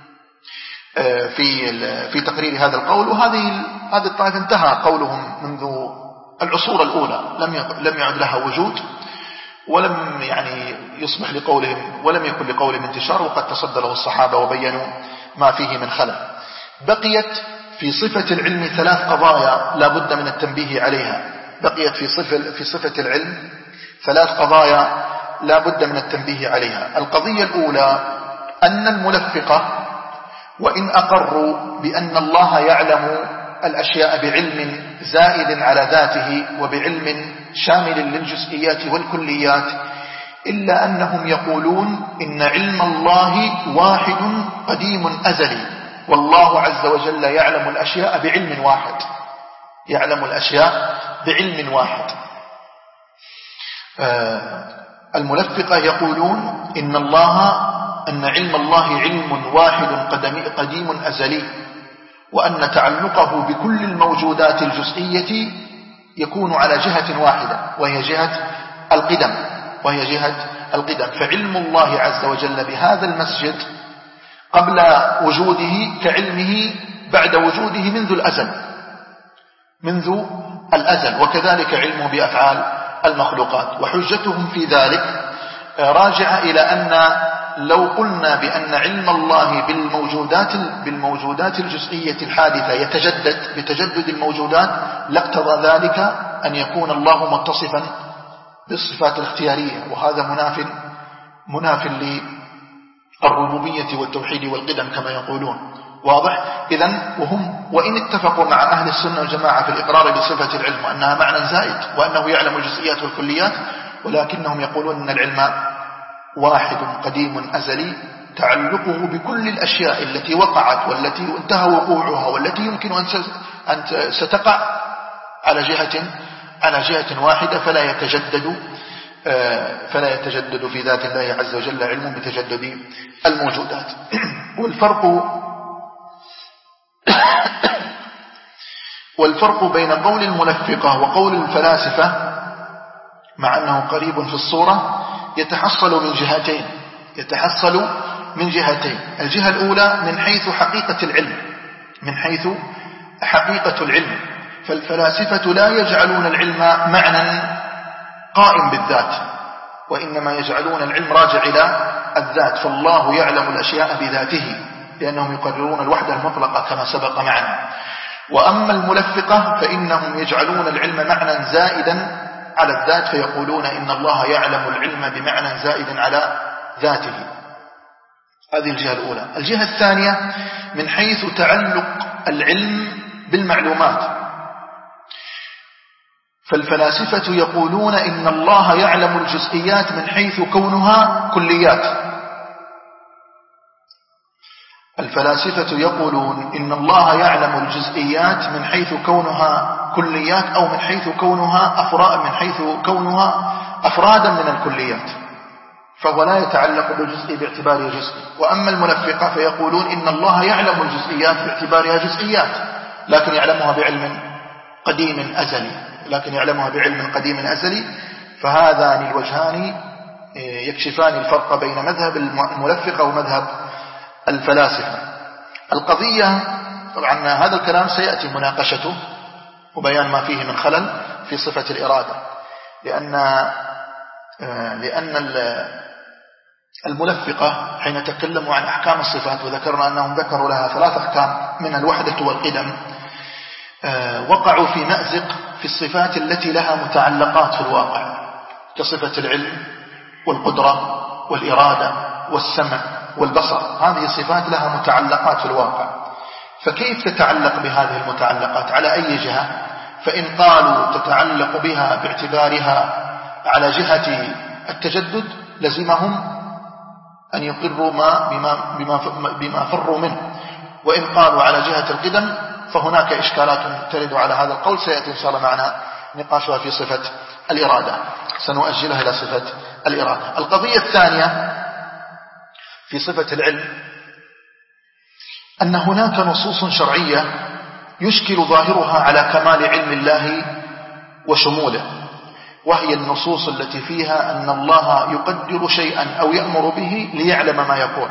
في في تقرير هذا القول. وهذه هذه الطائفة انتهى قولهم منذ العصور الأولى، لم لم يعد لها وجود ولم يعني يصبح لقولهم ولم يكن لقولهم انتشار، وقد تصدى له الصحابة وبينوا ما فيه من خلل. بقيت في صفة العلم ثلاث قضايا لا بد من التنبيه عليها. بقيت في صفة في صفة العلم ثلاث قضايا لا بد من التنبيه عليها. القضية الأولى أن الملفقة وإن أقروا بأن الله يعلم الأشياء بعلم زائد على ذاته وبعلم شامل للجزئيات والكليات، إلا أنهم يقولون إن علم الله واحد قديم أزلي، والله عز وجل يعلم الأشياء بعلم واحد يعلم الأشياء بعلم واحد. الملفقة يقولون إن الله أن علم الله علم واحد قديم أزلي، وأن تعلقه بكل الموجودات الجزئية يكون على جهة واحدة وهي جهة القدم وهي جهة القدم فعلم الله عز وجل بهذا المسجد قبل وجوده كعلمه بعد وجوده منذ الأزل منذ الأزل وكذلك علمه بأفعال المخلوقات. وحجتهم في ذلك راجعة إلى أن لو قلنا بأن علم الله بالموجودات بالموجودات الجزئية الحادثة يتجدد بتجدد الموجودات لاقتضى ذلك أن يكون الله متصفا بالصفات الاختيارية، وهذا مناف مناف للربوبية والتوحيد والقدم كما يقولون. واضح؟ إذن وهم وإن اتفقوا مع أهل السنة والجماعة في الإقرار بصفة العلم وأنها معنى زائد وأنه يعلم الجزئيات والكليات، ولكنهم يقولون أن العلم واحد قديم أزلي تعلقه بكل الأشياء التي وقعت والتي انتهى وقوعها والتي يمكن أن ستقع على جهة على جهة واحدة، فلا يتجدد فلا يتجدد في ذات الله عز وجل علم بتجدد الموجودات. والفرق والفرق بين قول المنفقة وقول الفلاسفة مع أنه قريب في الصورة يتحصل من جهتين يتحصل من جهتين الجهة الأولى من حيث حقيقة العلم من حيث حقيقة العلم فالفلاسفة لا يجعلون العلم معنى قائم بالذات، وإنما يجعلون العلم راجع إلى الذات، فالله يعلم الأشياء بذاته لأنهم يقررون الوحدة المطلقة كما سبق معنا. وأما الملفقة فإنهم يجعلون العلم معنى زائدا على الذات، فيقولون إن الله يعلم العلم بمعنى زائد على ذاته. هذه الجهة الأولى. الجهة الثانية من حيث تعلق العلم بالمعلومات، فالفلاسفة يقولون إن الله يعلم الجزئيات من حيث كونها كليات. الفلاسفة يقولون إن الله يعلم الجزئيات من حيث كونها كليات أو من حيث كونها أفراد من حيث كونها أفرادا من الكليات، فهو لا يتعلق بالجزء باعتباره جزء. وأما المنفقة فيقولون إن الله يعلم الجزئيات باعتبارها جزئيات، لكن يعلمها بعلم قديم أزلي لكن يعلمها بعلم قديم أزلي فهذان الوجهان يكشفان الفرق بين مذهب المنفقة ومذهب الفلاسفة. القضية طبعا هذا الكلام سيأتي مناقشته وبيان ما فيه من خلل في صفة الإرادة، لأن لأن الملفقة حين تكلموا عن أحكام الصفات وذكرنا أنهم ذكروا لها ثلاث أحكام من الوحدة والقدم، وقعوا في مأزق في الصفات التي لها متعلقات في الواقع كصفة العلم والقدرة والإرادة والسمع والبصر. هذه الصفات لها متعلقات في الواقع، فكيف تتعلق بهذه المتعلقات على أي جهة؟ فإن قالوا تتعلق بها باعتبارها على جهة التجدد لزمهم أن يقروا ما بما, بما, بما فروا منه، وإن قالوا على جهة القدم فهناك إشكالات ترد على هذا القول سيأتي إن شاء الله معنا نقاشها في صفة الإرادة، سنؤجلها إلى صفة الإرادة. القضية الثانية في صفة العلم أن هناك نصوص شرعية يشكل ظاهرها على كمال علم الله وشموله، وهي النصوص التي فيها أن الله يقدر شيئا أو يأمر به ليعلم ما يكون.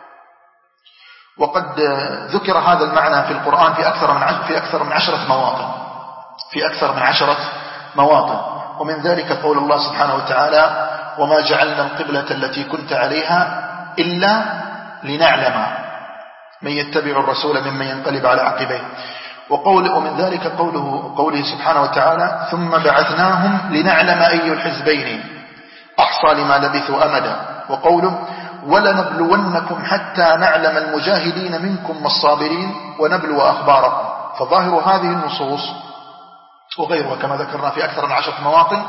وقد ذكر هذا المعنى في القرآن في أكثر من في أكثر من عشرة مواطن في أكثر من عشرة مواطن ومن ذلك قول الله سبحانه وتعالى: وما جعلنا القبلة التي كنت عليها إلا لنعلم من يتبع الرسول ممن ينقلب على عقبيه. وقول ومن ذلك قوله قوله سبحانه وتعالى: ثم بعثناهم لنعلم أي الحزبين أحصى لما لبثوا أمدا. وقوله: ولنبلونكم حتى نعلم المجاهدين منكم والصابرين ونبلو أخباركم. فظاهر هذه النصوص وغيرها كما ذكرنا في أكثر من عشرة مواطن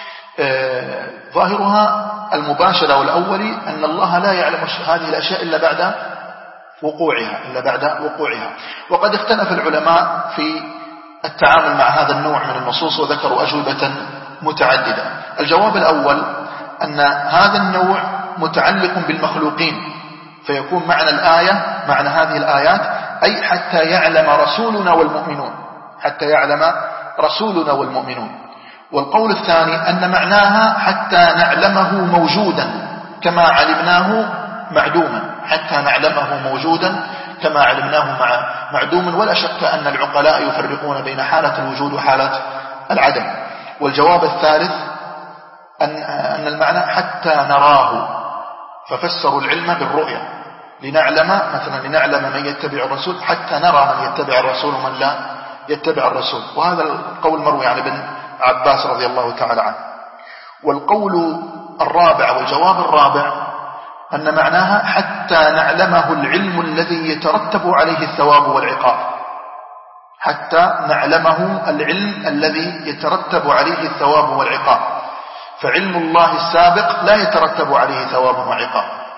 ظاهرها المباشرة والأولي أن الله لا يعلم هذه الأشياء إلا بعد وقوعها إلا بعد وقوعها. وقد اختلف العلماء في التعامل مع هذا النوع من النصوص وذكروا أجوبة متعددة. الجواب الأول أن هذا النوع متعلق بالمخلوقين، فيكون معنى الآية معنى هذه الآيات أي حتى يعلم رسولنا والمؤمنون حتى يعلم رسولنا والمؤمنون. والقول الثاني أن معناها حتى نعلمه موجودا كما علمناه معدوما حتى نعلمه موجودا كما علمناه مع معدوما. ولا شك أن العقلاء يفرقون بين حالة الوجود وحالة العدم. والجواب الثالث أن, أن المعنى حتى نراه، ففسروا العلم بالرؤية لنعلم مثلا لنعلم من يتبع الرسول حتى نرى من يتبع الرسول ومن لا يتبع الرسول. وهذا القول مروي عن ابن عباس رضي الله تعالى عنه. والقول الرابع والجواب الرابع أن معناها حتى نعلمه العلم الذي يترتب عليه الثواب والعقاب حتى نعلمه العلم الذي يترتب عليه الثواب والعقاب. فعلم الله السابق لا يترتب عليه ثواب وعقاب،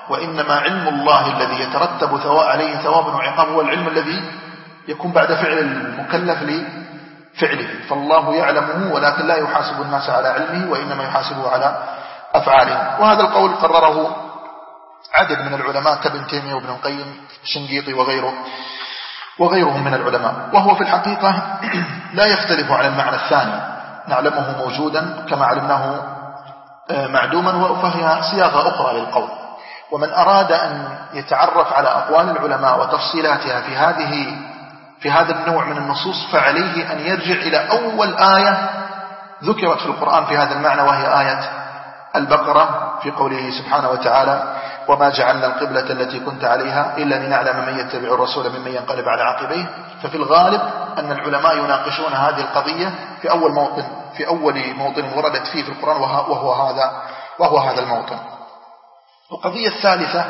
وإنما علم الله الذي يترتب ثواب عليه ثواب وعقاب هو العلم الذي يكون بعد فعل المكلف لفعله، فالله يعلمه ولكن لا يحاسب الناس على علمه وإنما يحاسبه على أفعاله. وهذا القول قرره عدد من العلماء كابن تيمية وابن القيم الشنقيطي وغيره وغيرهم من العلماء، وهو في الحقيقة لا يختلف عن المعنى الثاني، نعلمه موجودا كما علمناه معدوما، فهي صياغة أخرى للقول. ومن أراد أن يتعرف على أقوال العلماء وتفصيلاتها في هذه في هذا النوع من النصوص فعليه أن يرجع إلى أول آية ذكرت في القرآن في هذا المعنى، وهي آية البقرة في قوله سبحانه وتعالى: وما جعلنا القبلة التي كنت عليها إلا لنعلم من يتبع الرسول ممن ينقلب على عقبيه. ففي الغالب أن العلماء يناقشون هذه القضية في أول موطن في أول موطن وردت فيه في القرآن، وهو هذا وهو هذا الموطن. القضية الثالثة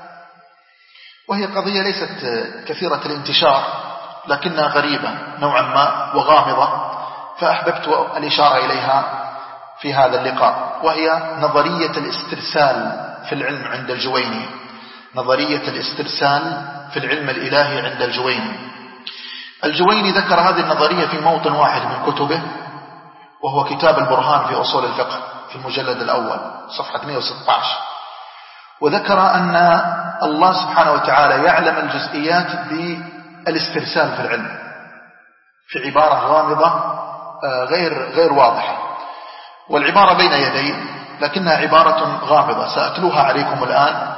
وهي قضية ليست كثيرة الانتشار لكنها غريبة نوعا ما وغامضة، فأحببت الإشارة إليها في هذا اللقاء، وهي نظرية الاسترسال في العلم عند الجويني. نظرية الاسترسال في العلم الإلهي عند الجويني. الجويني ذكر هذه النظرية في موطن واحد من كتبه، وهو كتاب البرهان في أصول الفقه في المجلد الأول صفحة مئة وستة عشر، وذكر أن الله سبحانه وتعالى يعلم الجزئيات بالاسترسال في العلم في عبارة غامضة غير غير واضحة، والعبارة بين يدي لكنها عبارة غامضة سأتلوها عليكم الآن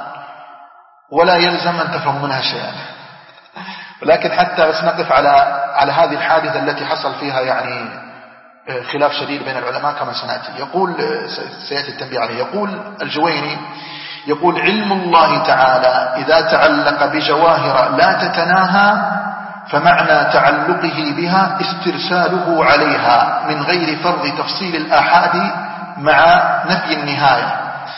ولا يلزم أن تفهموا منها شيئا، ولكن حتى بس نقف على على هذه الحادثة التي حصل فيها يعني خلاف شديد بين العلماء كما سنأتي. يقول سيأتي التنبيه عليه. يقول الجويني يقول: علم الله تعالى إذا تعلق بجواهر لا تتناهى فمعنى تعلقه بها استرساله عليها من غير فرض تفصيل الآحاد مع نفي النهاية،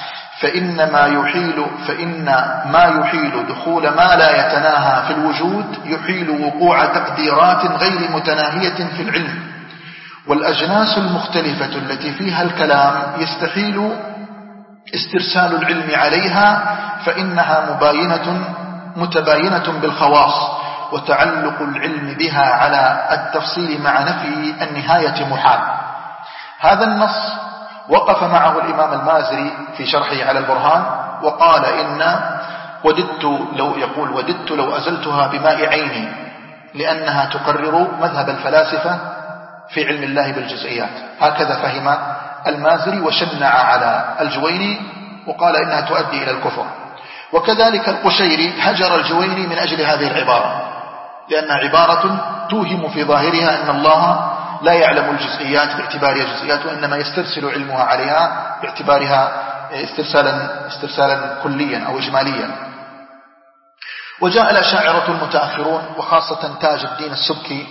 فإن ما يحيل فإن ما يحيل دخول ما لا يتناهى في الوجود يحيل وقوع تقديرات غير متناهية في العلم، والأجناس المختلفة التي فيها الكلام يستحيل استرسال العلم عليها، فإنها مباينة متباينة بالخواص، وتعلق العلم بها على التفصيل مع نفي النهاية محال. هذا النص وقف معه الإمام المازري في شرحه على البرهان وقال: إن وددت لو يقول وددت لو أزلتها بماء عيني، لأنها تقرر مذهب الفلاسفة في علم الله بالجزئيات. هكذا فهم المازري وشنع على الجويني وقال إنها تؤدي إلى الكفر. وكذلك القشيري هجر الجويني من أجل هذه العبارة، لأنها عبارة توهم في ظاهرها أن الله لا يعلم الجزئيات باعتبارها جزئيات، وإنما يسترسل علمها عليها باعتبارها استرسالا, استرسالا كليا أو إجماليا. وجاء الأشاعرة المتأخرون وخاصة تاج الدين السبكي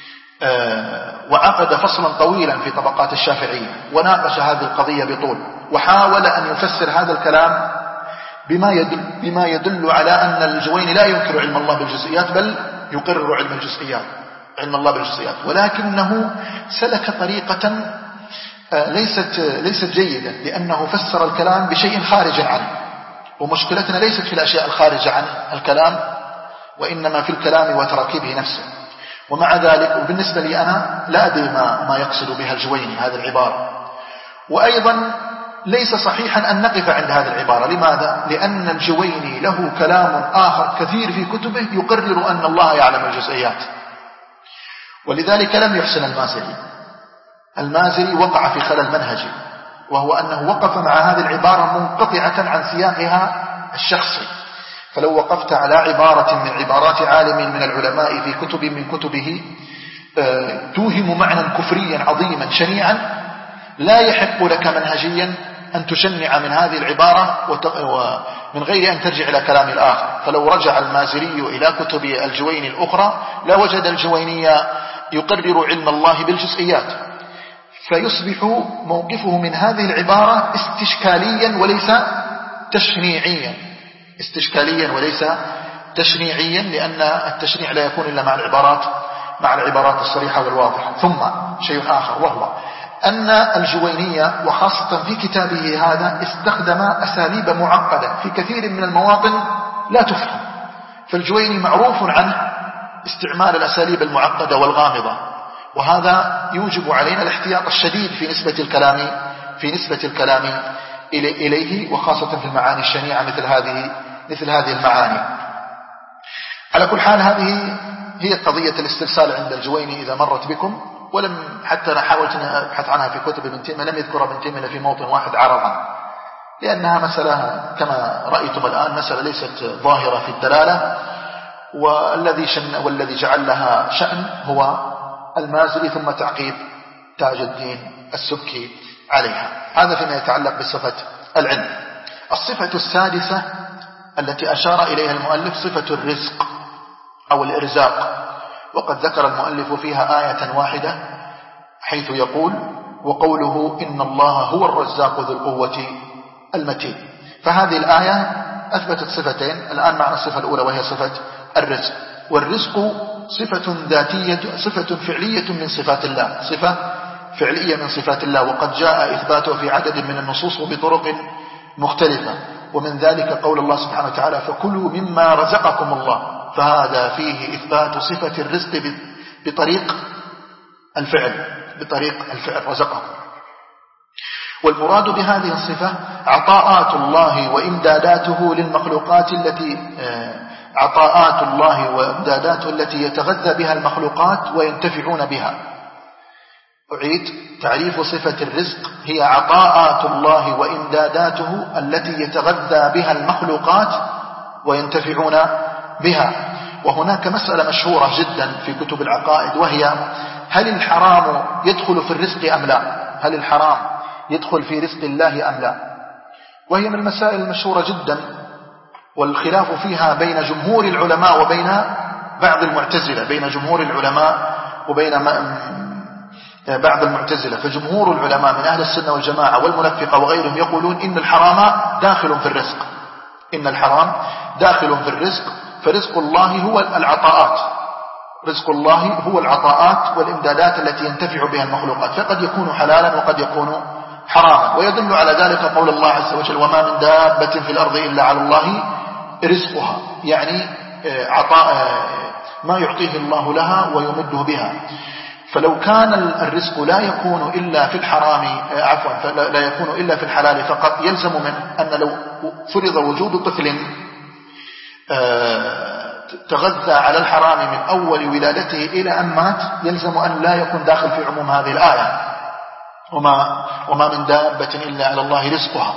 وعقد فصلا طويلا في طبقات الشافعية وناقش هذه القضية بطول، وحاول أن يفسر هذا الكلام بما يدل, بما يدل على أن الجويني لا ينكر علم الله بالجزئيات بل يقرر علم الجزئيات علم الله بالجزئيات، ولكنه سلك طريقة ليست ليست جيدة، لأنه فسر الكلام بشيء خارج عنه. ومشكلتنا ليست في الأشياء الخارجة عن الكلام، وإنما في الكلام وتراكيبه نفسه. ومع ذلك وبالنسبة لي أنا لا أدري ما, ما يقصد بها الجويني هذه العبارة، وأيضا ليس صحيحا أن نقف عند هذه العبارة. لماذا؟ لأن الجويني له كلام آخر كثير في كتبه يقرر أن الله يعلم الجزئيات، ولذلك لم يحسن المازري. المازري وقع في خلل منهجي، وهو أنه وقف مع هذه العبارة منقطعة عن سياقها الشخصي. فلو وقفت على عبارة من عبارات عالم من العلماء في كتب من كتبه توهم معنى كفريا عظيما شنيعا، لا يحق لك منهجيا أن تشنع من هذه العبارة ومن غير أن ترجع إلى كلام الآخر. فلو رجع المازري إلى كتب الجويني الأخرى لوجد الجويني يقرر علم الله بالجزئيات، فيصبح موقفه من هذه العبارة استشكاليا وليس تشنيعيا استشكاليا وليس تشنيعيا، لأن التشنيع لا يكون إلا مع العبارات مع العبارات الصريحة والواضحة. ثم شيء آخر، وهو أن الجويني وخاصة في كتابه هذا استخدم أساليب معقدة في كثير من المواطن لا تفهم. فالجويني معروف عنه استعمال الأساليب المعقدة والغامضة، وهذا يوجب علينا الاحتياط الشديد في نسبة الكلام في نسبة الكلام إليه، وخاصة في المعاني الشنيعة مثل هذه مثل هذه المعاني. على كل حال هذه هي قضية الاسترسال عند الجويني إذا مرت بكم، ولم حتى أنا حاولت أن أبحث عنها في كتب ابن تيمية لم يذكر ابن تيمية في موطن واحد عرضا، لأنها مسألة كما رأيتم الآن مسألة ليست ظاهرة في الدلالة، والذي شن والذي جعل لها شأن هو المازري ثم تعقيب تاج الدين السبكي عليها. هذا فيما يتعلق بصفة العلم. الصفة السادسة التي أشار إليها المؤلف صفة الرزق أو الإرزاق، وقد ذكر المؤلف فيها آية واحدة حيث يقول: وقوله إن الله هو الرزاق ذو القوة المتين. فهذه الآية أثبتت صفتين الآن معنا، الصفة الأولى وهي صفة الرزق، والرزق صفة ذاتية صفة فعلية من صفات الله، صفة فعلية من صفات الله، وقد جاء إثباته في عدد من النصوص وبطرق مختلفة، ومن ذلك قول الله سبحانه وتعالى: فكلوا مما رزقكم الله، فهذا فيه إثبات صفة الرزق بطريق الفعل بطريق الفعل رزقكم. والمراد بهذه الصفة عطاءات الله وإمداداته للمخلوقات التي عطاءات الله وإمداداته التي يتغذى بها المخلوقات وينتفعون بها. أعيد تعريف صفة الرزق: هي عطاءات الله وإمداداته التي يتغذى بها المخلوقات وينتفعون بها. وهناك مسألة مشهورة جدا في كتب العقائد، وهي: هل الحرام يدخل في الرزق أم لا؟ هل الحرام يدخل في رزق الله أم لا؟ وهي من المسائل المشهورة جدا، والخلاف فيها بين جمهور العلماء وبين بعض المعتزلة بين جمهور العلماء وبين بعض المعتزلة. فجمهور العلماء من أهل السنة والجماعة والمنفقة وغيرهم يقولون إن الحرام داخل في الرزق إن الحرام داخل في الرزق فرزق الله هو العطاءات رزق الله هو العطاءات والإمدادات التي ينتفع بها المخلوقات، فقد يكون حلالا وقد يكون حراما. ويدل على ذلك قول الله عز وجل: وما من دابة في الأرض إلا على الله رزقها، يعني عطاء ما يعطيه الله لها ويمده بها. فلو كان الرزق لا يكون إلا في الحرام عفوا لا يكون إلا في الحلال فقط، يلزم منه أن لو فرض وجود طفل تغذى على الحرام من أول ولادته إلى أن مات، يلزم أن لا يكون داخل في عموم هذه الآية: وما, وما من دابة إلا على الله رزقها.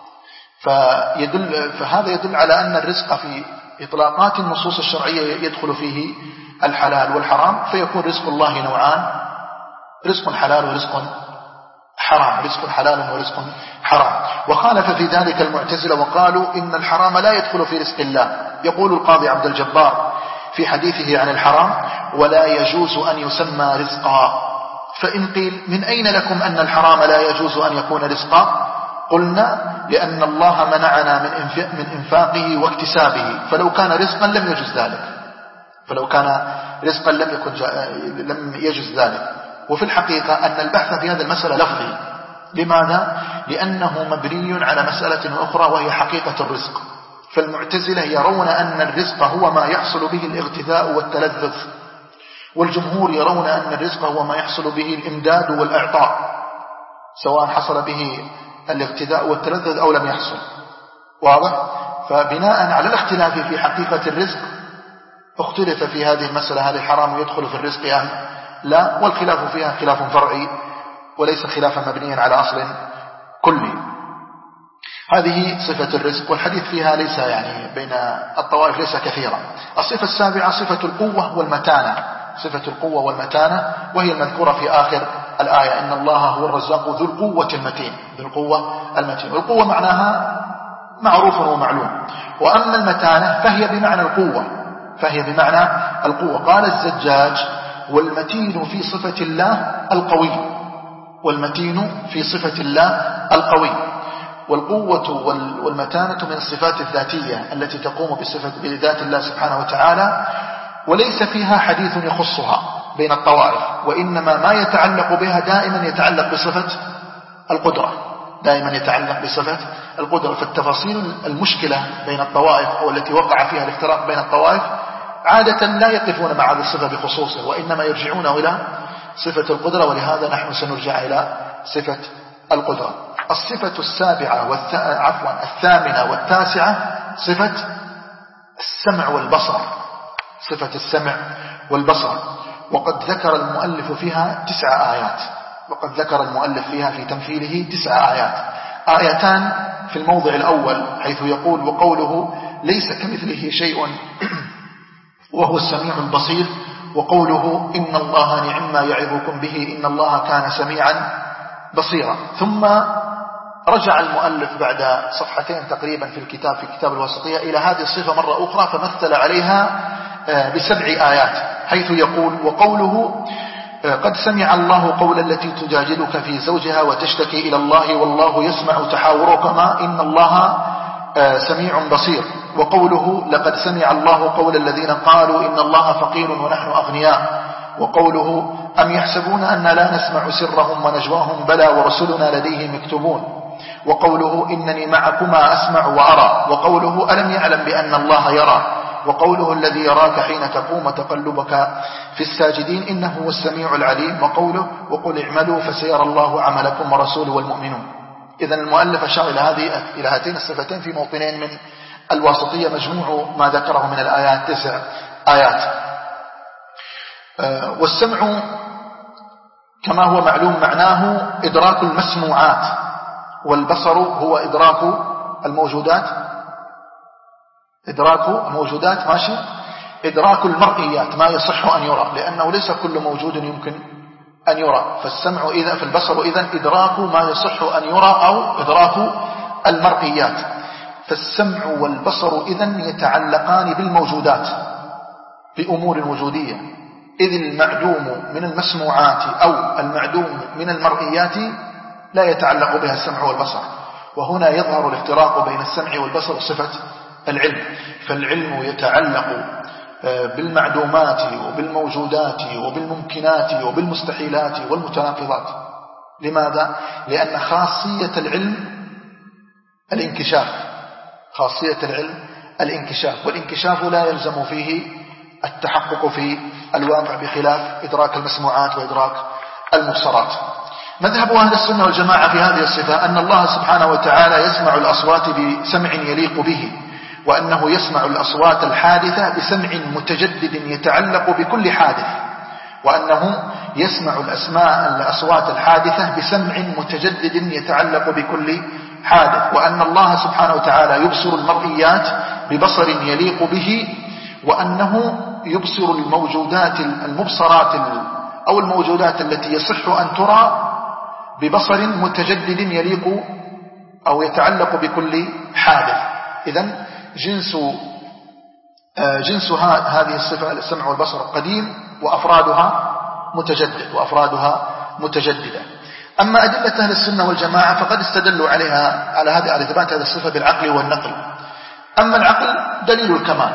فيدل فهذا يدل على أن الرزق في إطلاقات النصوص الشرعية يدخل فيه الحلال والحرام، فيكون رزق الله نوعان: رزق حلال ورزق حرام رزق حلال ورزق حرام. وخالف في ذلك المعتزلة وقالوا إن الحرام لا يدخل في رزق الله. يقول القاضي عبد الجبار في حديثه عن الحرام: ولا يجوز أن يسمى رزقا. فإن قيل: من أين لكم أن الحرام لا يجوز أن يكون رزقا؟ قلنا: لأن الله منعنا من إنفاقه واكتسابه، فلو كان رزقا لم يجوز ذلك فلو كان رزقا لم يكن لم يجوز ذلك. وفي الحقيقة أن البحث في هذه المسألة لفظي. لماذا؟ لأنه مبني على مسألة أخرى وهي حقيقة الرزق. فالمعتزلة يرون أن الرزق هو ما يحصل به الاغتذاء والتلذذ، والجمهور يرون أن الرزق هو ما يحصل به الإمداد والإعطاء، سواء حصل به الاغتذاء والتلذذ أو لم يحصل. واضح؟ فبناء على الاختلاف في حقيقة الرزق اختلف في هذه المسألة: هل الحرام يدخل في الرزق أم لا؟ والخلاف فيها خلاف فرعي وليس خلافا مبنيا على أصل كلي. هذه صفة الرزق، والحديث فيها ليس يعني بين الطوائف ليس كثيرا. الصفة السابعة صفة القوة والمتانة صفة القوة والمتانة وهي المذكورة في آخر الآية: إن الله هو الرزاق ذو القوة المتين ذو القوة المتين. والقوة معناها معروف ومعلوم، وأما المتانة فهي بمعنى القوة فهي بمعنى القوة. قال الزجاج: والمتين في صفة الله القوي والمتين في صفة الله القوي. والقوة والمتانة من الصفات الذاتية التي تقوم بصفة بذات الله سبحانه وتعالى، وليس فيها حديث يخصها بين الطوائف، وإنما ما يتعلق بها دائما يتعلق بصفة القدرة، دائما يتعلق بصفة القدرة. فالتفاصيل المشكلة بين الطوائف أو التي وقع فيها الافتراق بين الطوائف عادة لا يقفون مع هذه الصفة بخصوصه، وإنما يرجعون إلى صفة القدرة، ولهذا نحن سنرجع إلى صفة القدرة. الصفة السابعة والث... عفوا الثامنة والتاسعة صفة السمع والبصر، صفة السمع والبصر. وقد ذكر المؤلف فيها تسع آيات، وقد ذكر المؤلف فيها في تمثيله تسع آيات. آيتان في الموضع الأول حيث يقول وقوله ليس كمثله شيء وهو السميع البصير، وقوله إن الله نعم ما يعظكم به إن الله كان سميعا بصيرا. ثم رجع المؤلف بعد صفحتين تقريبا في الكتاب في كتاب الوسطية إلى هذه الصفة مرة أخرى، فمثل عليها بسبع آيات حيث يقول وقوله قد سمع الله قول التي تجادلك في زوجها وتشتكي إلى الله والله يسمع تحاوركما إن الله سميع بصير. وقوله لقد سمع الله قول الذين قالوا إن الله فقير ونحن أغنياء. وقوله أم يحسبون أن لا نسمع سرهم ونجواهم بلى ورسلنا لديهم يكتبون. وقوله إنني معكما أسمع وأرى. وقوله ألم يعلم بأن الله يرى. وقوله الذي يراك حين تقوم وتقلبك في الساجدين إنه هو السميع العليم. وقوله وقل اعملوا فسيرى الله عملكم ورسوله والمؤمنون. إذن المؤلف أشار إلى هذه إلى هاتين الصفتين في موطنين من الواسطية، مجموع ما ذكره من الآيات تسع آيات. والسمع كما هو معلوم معناه إدراك المسموعات، والبصر هو إدراك الموجودات، إدراك الموجودات ماشي، إدراك المرئيات ما يصح أن يرى، لأنه ليس كل موجود يمكن أن يرى. فالسمع إذا في البصر إذن إدراك ما يصح أن يرى أو إدراك المرئيات. فالسمع والبصر إذن يتعلقان بالموجودات بأمور وجودية، إذ المعدوم من المسموعات أو المعدوم من المرئيات لا يتعلق بها السمع والبصر. وهنا يظهر الافتراق بين السمع والبصر وصفة العلم. فالعلم يتعلق بالمعدومات وبالموجودات وبالممكنات وبالمستحيلات والمتناقضات. لماذا؟ لأن خاصية العلم الانكشاف، خاصية العلم الانكشاف، والانكشاف لا يلزم فيه التحقق في الواقع بخلاف إدراك المسموعات وإدراك المبصرات. مذهب أهل السنة والجماعة في هذه الصفة أن الله سبحانه وتعالى يسمع الأصوات بسمع يليق به، وأنه يسمع الأصوات الحادثة بسمع متجدد يتعلق بكل حادث، وأنه يسمع الأسماء الأصوات الحادثة بسمع متجدد يتعلق بكل حادث، وأن الله سبحانه وتعالى يبصر المرئيات ببصر يليق به، وأنه يبصر الموجودات المبصرات أو الموجودات التي يصح أن ترى ببصر متجدد يليق أو يتعلق بكل حادث. إذن جنس جنس هذه الصفة السمع والبصر قديم، وأفرادها متجدد وأفرادها متجددة. أما أدلة أهل السنة والجماعة فقد استدلوا عليها على هذه على إثبات هذه الصفة بالعقل والنقل. أما العقل دليل الكمال،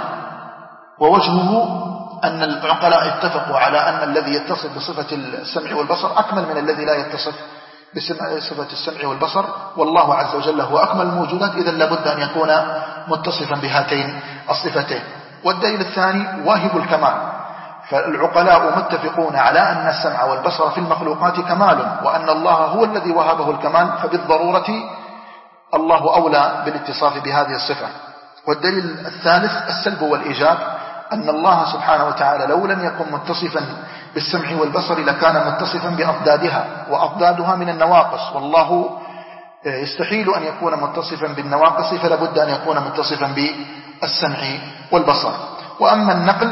ووجهه أن العقلاء اتفقوا على أن الذي يتصف بصفة السمع والبصر أكمل من الذي لا يتصف بصفة السمع والبصر، والله عز وجل هو أكمل الموجودات، إذا لابد أن يكون متصفا بهاتين الصفتين. والدليل الثاني واهب الكمال، فالعقلاء متفقون على أن السمع والبصر في المخلوقات كمال، وأن الله هو الذي وهبه الكمال، فبالضرورة الله أولى بالاتصاف بهذه الصفة. والدليل الثالث السلب والإيجاب، أن الله سبحانه وتعالى لو لم يكن متصفا بالسمع والبصر لكان متصفا بأضدادها، وأضدادها من النواقص، والله يستحيل أن يكون متصفا بالنواقص، فلا بد أن يكون متصفا بالسمع والبصر. وأما النقل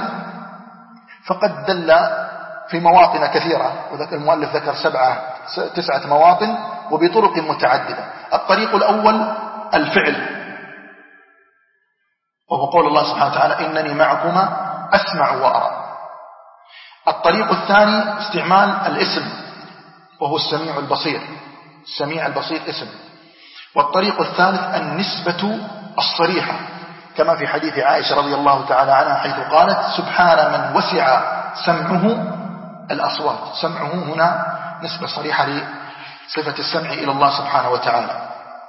فقد دل في مواطن كثيرة، وذكر المؤلف ذكر سبعة تسعة مواطن وبطرق متعددة. الطريق الأول الفعل، وهو قول الله سبحانه وتعالى إنني معكما أسمع وأرى. الطريق الثاني استعمال الاسم، وهو السميع البصير، السميع البصير اسم. والطريق الثالث النسبة الصريحة، كما في حديث عائشة رضي الله تعالى عنها حيث قالت سبحان من وسع سمعه الأصوات. سمعه هنا نسبة صريحة لصفة السمع إلى الله سبحانه وتعالى.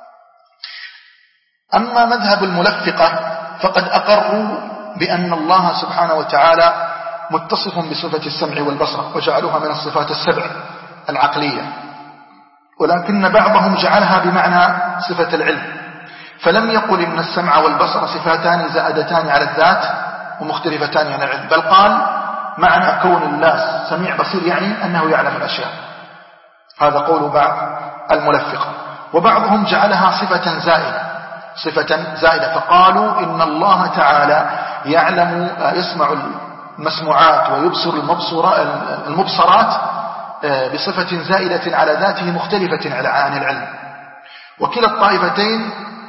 أما مذهب الملفقة فقد أقروا بأن الله سبحانه وتعالى متصف بصفة السمع والبصر وجعلوها من الصفات السبع العقلية، ولكن بعضهم جعلها بمعنى صفة العلم، فلم يقل إن السمع والبصر صفاتان زائدتان على الذات ومختلفتان عن العلم، بل قال معنى كون الله سميع بصير يعني أنه يعلم الأشياء. هذا قول بعض الملفقة. وبعضهم جعلها صفة زائدة صفة زائدة فقالوا إن الله تعالى يعلم يسمع المسموعات ويبصر المبصرات بصفة زائدة على ذاته مختلفة عن العلم. وكلا الطائفتين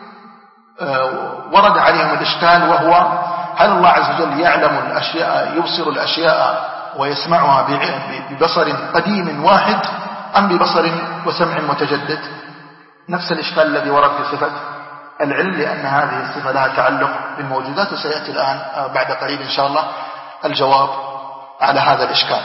ورد عليهم الإشكال، وهو هل الله عز وجل يعلم الأشياء يبصر الأشياء ويسمعها ببصر قديم واحد أم ببصر وسمع متجدد؟ نفس الإشكال الذي ورد في صفة العلم، لأن هذه الصفة لها تعلق بالموجودات، وسيأتي الآن بعد قريب إن شاء الله الجواب على هذا الإشكال.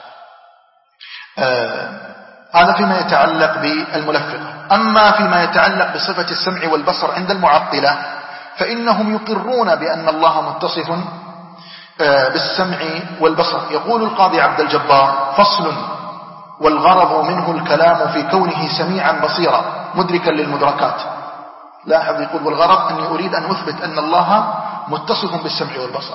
آه هذا فيما يتعلق بالملفقة. أما فيما يتعلق بصفة السمع والبصر عند المعطلة فإنهم يقرون بأن الله متصف آه بالسمع والبصر. يقول القاضي عبد الجبار: فصل، والغرض منه الكلام في كونه سميعا بصيرا مدركا للمدركات. لاحظ، يقول والغرض أني أريد أن أثبت أن الله متصف بالسمع والبصر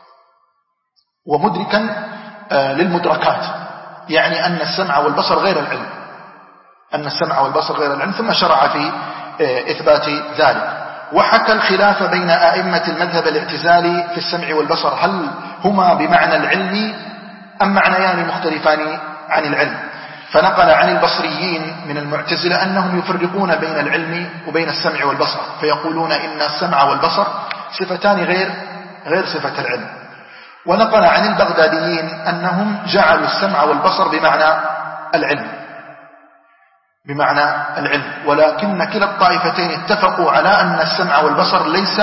ومدركا آه للمدركات، يعني أن السمع والبصر غير العلم، أن السمع والبصر غير العلم، ثم شرع في آه إثبات ذلك. وحكى الخلاف بين أئمة المذهب الاعتزالي في السمع والبصر، هل هما بمعنى العلم أم معنيان مختلفان عن العلم؟ فنقل عن البصريين من المعتزلة أنهم يفرقون بين العلم وبين السمع والبصر، فيقولون إن السمع والبصر صفتان غير غير صفة العلم. ونقل عن البغداديين أنهم جعلوا السمع والبصر بمعنى العلم بمعنى العلم ولكن كلا الطائفتين اتفقوا على أن السمع والبصر ليس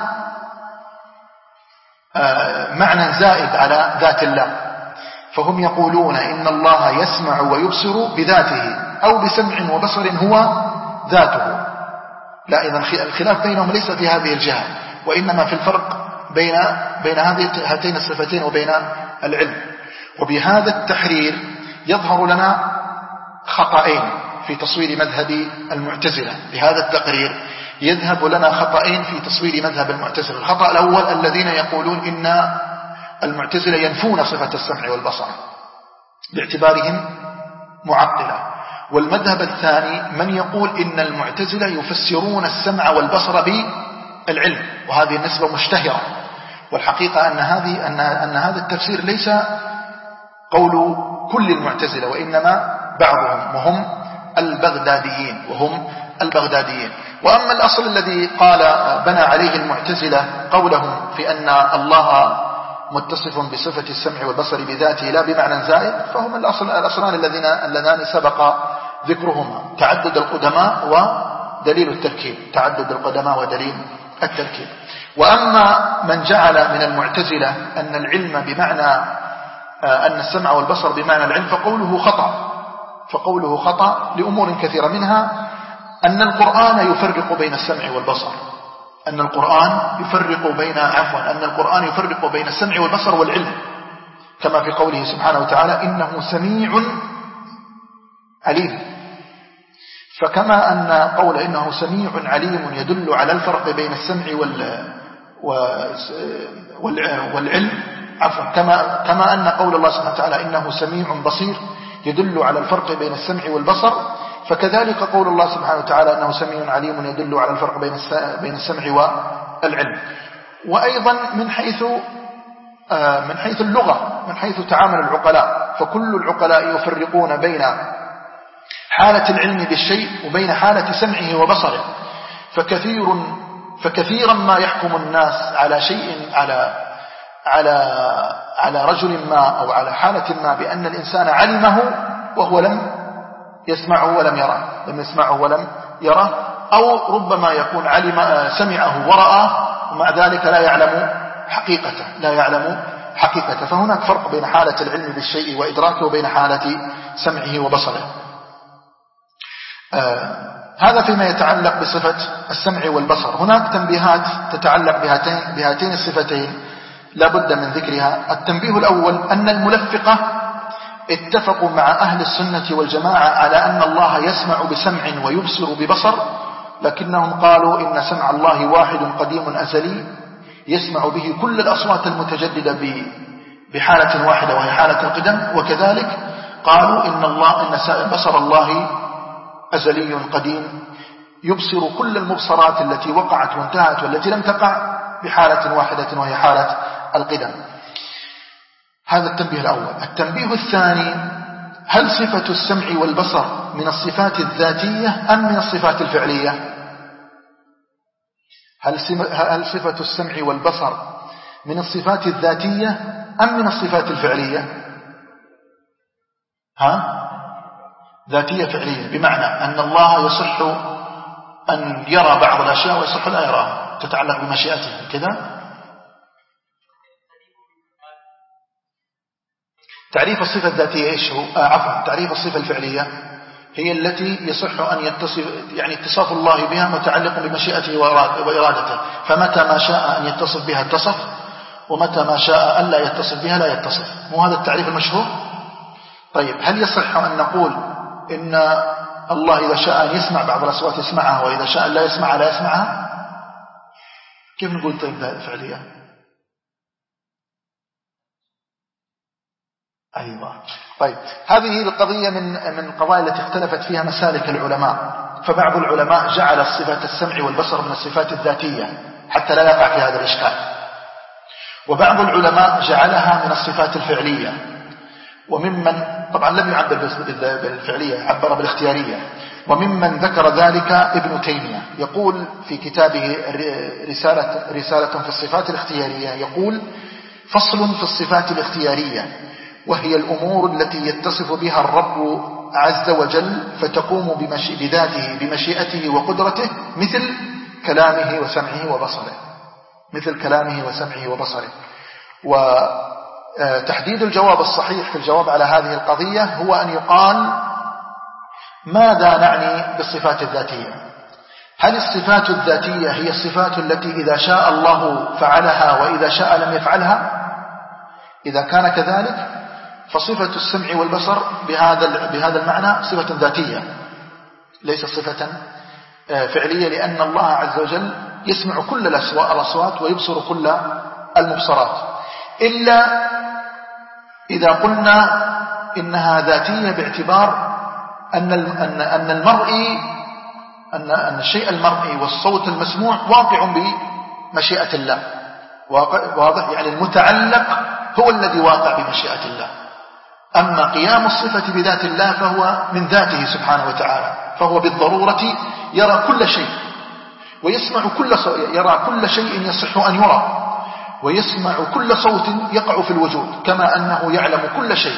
معنى زائد على ذات الله، فهم يقولون إن الله يسمع ويبصر بذاته أو بسمع وبصر هو ذاته. لا، إذن الخلاف بينهم ليس في هذه الجهة، وإنما في الفرق بين بين هاتين الصفتين وبين العلم. وبهذا التحرير يظهر لنا خطأين في تصوير مذهب المعتزلة. بهذا التقرير يذهب لنا خطأين في تصوير مذهب المعتزلة. الخطأ الأول الذين يقولون إن المعتزلة ينفون صفة السمع والبصر باعتبارهم معطلة، والمذهب الثاني من يقول إن المعتزلة يفسرون السمع والبصر بالعلم، وهذه النسبة مشتهرة. والحقيقة أن هذه أن أن هذا التفسير ليس قول كل المعتزلة، وإنما بعضهم وهم البغداديين وهم البغداديين. وأما الأصل الذي قال بنى عليه المعتزلة قولهم في أن الله متصف بصفة السمع والبصر بذاته لا بمعنى زائد، فهم الأصل الأصلان الذين اللذان سبق ذكرهما: تعدد القدماء ودليل التركيب تعدد القدماء ودليل التركيب. وأما من جعل من المعتزلة أن العلم بمعنى أن السمع والبصر بمعنى العلم فقوله خطأ فقوله خطأ لأمور كثيرة، منها أن القرآن يفرق بين السمع والبصر أن القرآن يفرق بين عفوا أن القرآن يفرق بين السمع والبصر والعلم، كما في قوله سبحانه وتعالى: إنه سميع عليم. فكما أن قول إنه سميع عليم يدل على الفرق بين السمع وال والعلم عفوا كما كما أن قول الله سبحانه وتعالى إنه سميع بصير يدل على الفرق بين السمع والبصر، فكذلك قول الله سبحانه وتعالى أنه سميع عليم يدل على الفرق بين بين السمع والعلم. وأيضا من حيث من حيث اللغة، من حيث تعامل العقلاء، فكل العقلاء يفرقون بين حالة العلم بالشيء وبين حالة سمعه وبصره. فكثير فكثيرا ما يحكم الناس على شيء على على على رجل ما أو على حالة ما بأن الإنسان علمه وهو لم يسمعه ولم يراه لم يسمعه ولم يراه أو ربما يكون علم سمعه ورآه ومع ذلك لا يعلم حقيقته لا يعلم حقيقته. فهناك فرق بين حالة العلم بالشيء وإدراكه وبين حالة سمعه وبصره. آه هذا فيما يتعلق بصفة السمع والبصر. هناك تنبيهات تتعلق بهاتين, بهاتين الصفتين لا بد من ذكرها. التنبيه الأول أن الملفقة اتفقوا مع أهل السنة والجماعة على أن الله يسمع بسمع ويبصر ببصر، لكنهم قالوا إن سمع الله واحد قديم أزلي يسمع به كل الأصوات المتجددة بحالة واحدة وهي حالة القدم، وكذلك قالوا إن الله إن بصر الله أزلي قديم يبصر كل المبصرات التي وقعت وانتهت والتي لم تقع بحالة واحدة وهي حالة القدم. هذا التنبيه الأول. التنبيه الثاني: هل صفة السمع والبصر من الصفات الذاتية أم من الصفات الفعلية؟ هل صفة السمع والبصر من الصفات الذاتية أم من الصفات الفعلية؟ ها؟ ذاتية فعلية، بمعنى أن الله يصح أن يرى بعض الأشياء ويصح لا يراها، تتعلق بمشيئته كذا. تعريف الصفة الذاتية إيش هو؟ آه عفوا تعريف الصفة الفعلية هي التي يصح أن يتصف يعني اتصاف الله بها متعلق بمشيئته وإرادته، فمتى ما شاء أن يتصف بها اتصف، ومتى ما شاء أن لا يتصف بها لا يتصف. مو هذا التعريف المشهور؟ طيب هل يصح أن نقول إن الله إذا شاء أن يسمع بعض الأصوات يسمعها وإذا شاء لا يسمع لا يسمعها؟ كيف نقول طيب ذات فعلية؟ أيوة. طيب هذه القضية من من القضايا التي اختلفت فيها مسالك العلماء. فبعض العلماء جعل الصفات السمع والبصر من الصفات الذاتية حتى لا يقع في هذا الإشكال، وبعض العلماء جعلها من الصفات الفعلية. وممن طبعا لم يعبر بالفعلية، عبر بالاختيارية. وممن ذكر ذلك ابن تيمية، يقول في كتابه رسالة, رسالة في الصفات الاختيارية، يقول: فصل في الصفات الاختيارية، وهي الأمور التي يتصف بها الرب عز وجل فتقوم بمشي بذاته بمشيئته وقدرته، مثل كلامه وسمعه وبصره مثل كلامه وسمعه وبصره. وتحديد الجواب الصحيح في الجواب على هذه القضية هو أن يقال: ماذا نعني بالصفات الذاتية؟ هل الصفات الذاتية هي الصفات التي إذا شاء الله فعلها وإذا شاء لم يفعلها؟ إذا كان كذلك فصفة السمع والبصر بهذا بهذا المعنى صفة ذاتية ليس صفة فعلية، لأن الله عز وجل يسمع كل الأصوات ويبصر كل المبصرات، إلا إذا قلنا إنها ذاتية باعتبار أن أن أن المرئي أن أن الشيء المرئي والصوت المسموع واقع بمشيئة الله، واضح، يعني المتعلق هو الذي واقع بمشيئة الله. أما قيام الصفة بذات الله فهو من ذاته سبحانه وتعالى، فهو بالضرورة يرى كل شيء ويسمع كل صوت، يرى كل شيء يصح أن يرى، ويسمع كل صوت يقع في الوجود، كما أنه يعلم كل شيء.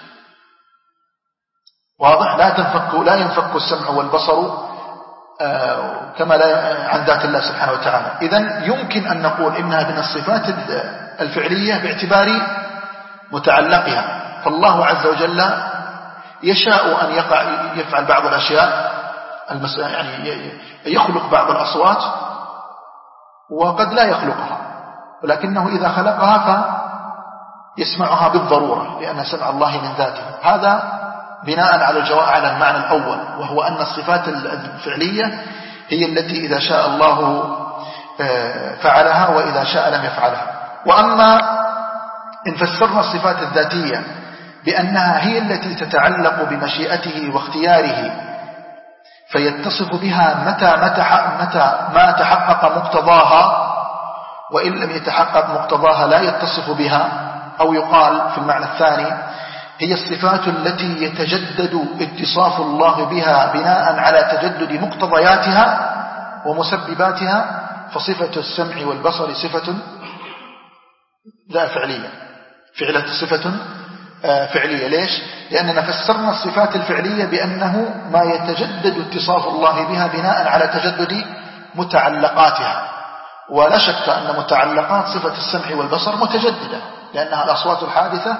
واضح؟ لا تنفك لا ينفك السمع والبصر آه كما لا عن ذات الله سبحانه وتعالى. إذن يمكن أن نقول إنها من الصفات الفعلية باعتبار متعلقها، فالله عز وجل يشاء أن يقع يفعل بعض الأشياء، يعني يخلق بعض الأصوات وقد لا يخلقها، ولكنه إذا خلقها فيسمعها بالضرورة لأن سمع الله من ذاته. هذا بناء على الجواب على المعنى الأول، وهو أن الصفات الفعلية هي التي إذا شاء الله فعلها وإذا شاء لم يفعلها. وأما إن فسرنا الصفات الذاتية بأنها هي التي تتعلق بمشيئته واختياره فيتصف بها متى, متى, متى ما تحقق مقتضاها، وإن لم يتحقق مقتضاها لا يتصف بها، أو يقال في المعنى الثاني هي الصفات التي يتجدد اتصاف الله بها بناء على تجدد مقتضياتها ومسبباتها، فصفة السمع والبصر صفة لا فعلية فعلة صفة فعلية. ليش؟ لأننا فسرنا الصفات الفعلية بأنه ما يتجدد اتصاف الله بها بناء على تجدد متعلقاتها، ولا شك أن متعلقات صفة السمع والبصر متجددة، لأنها الأصوات الحادثة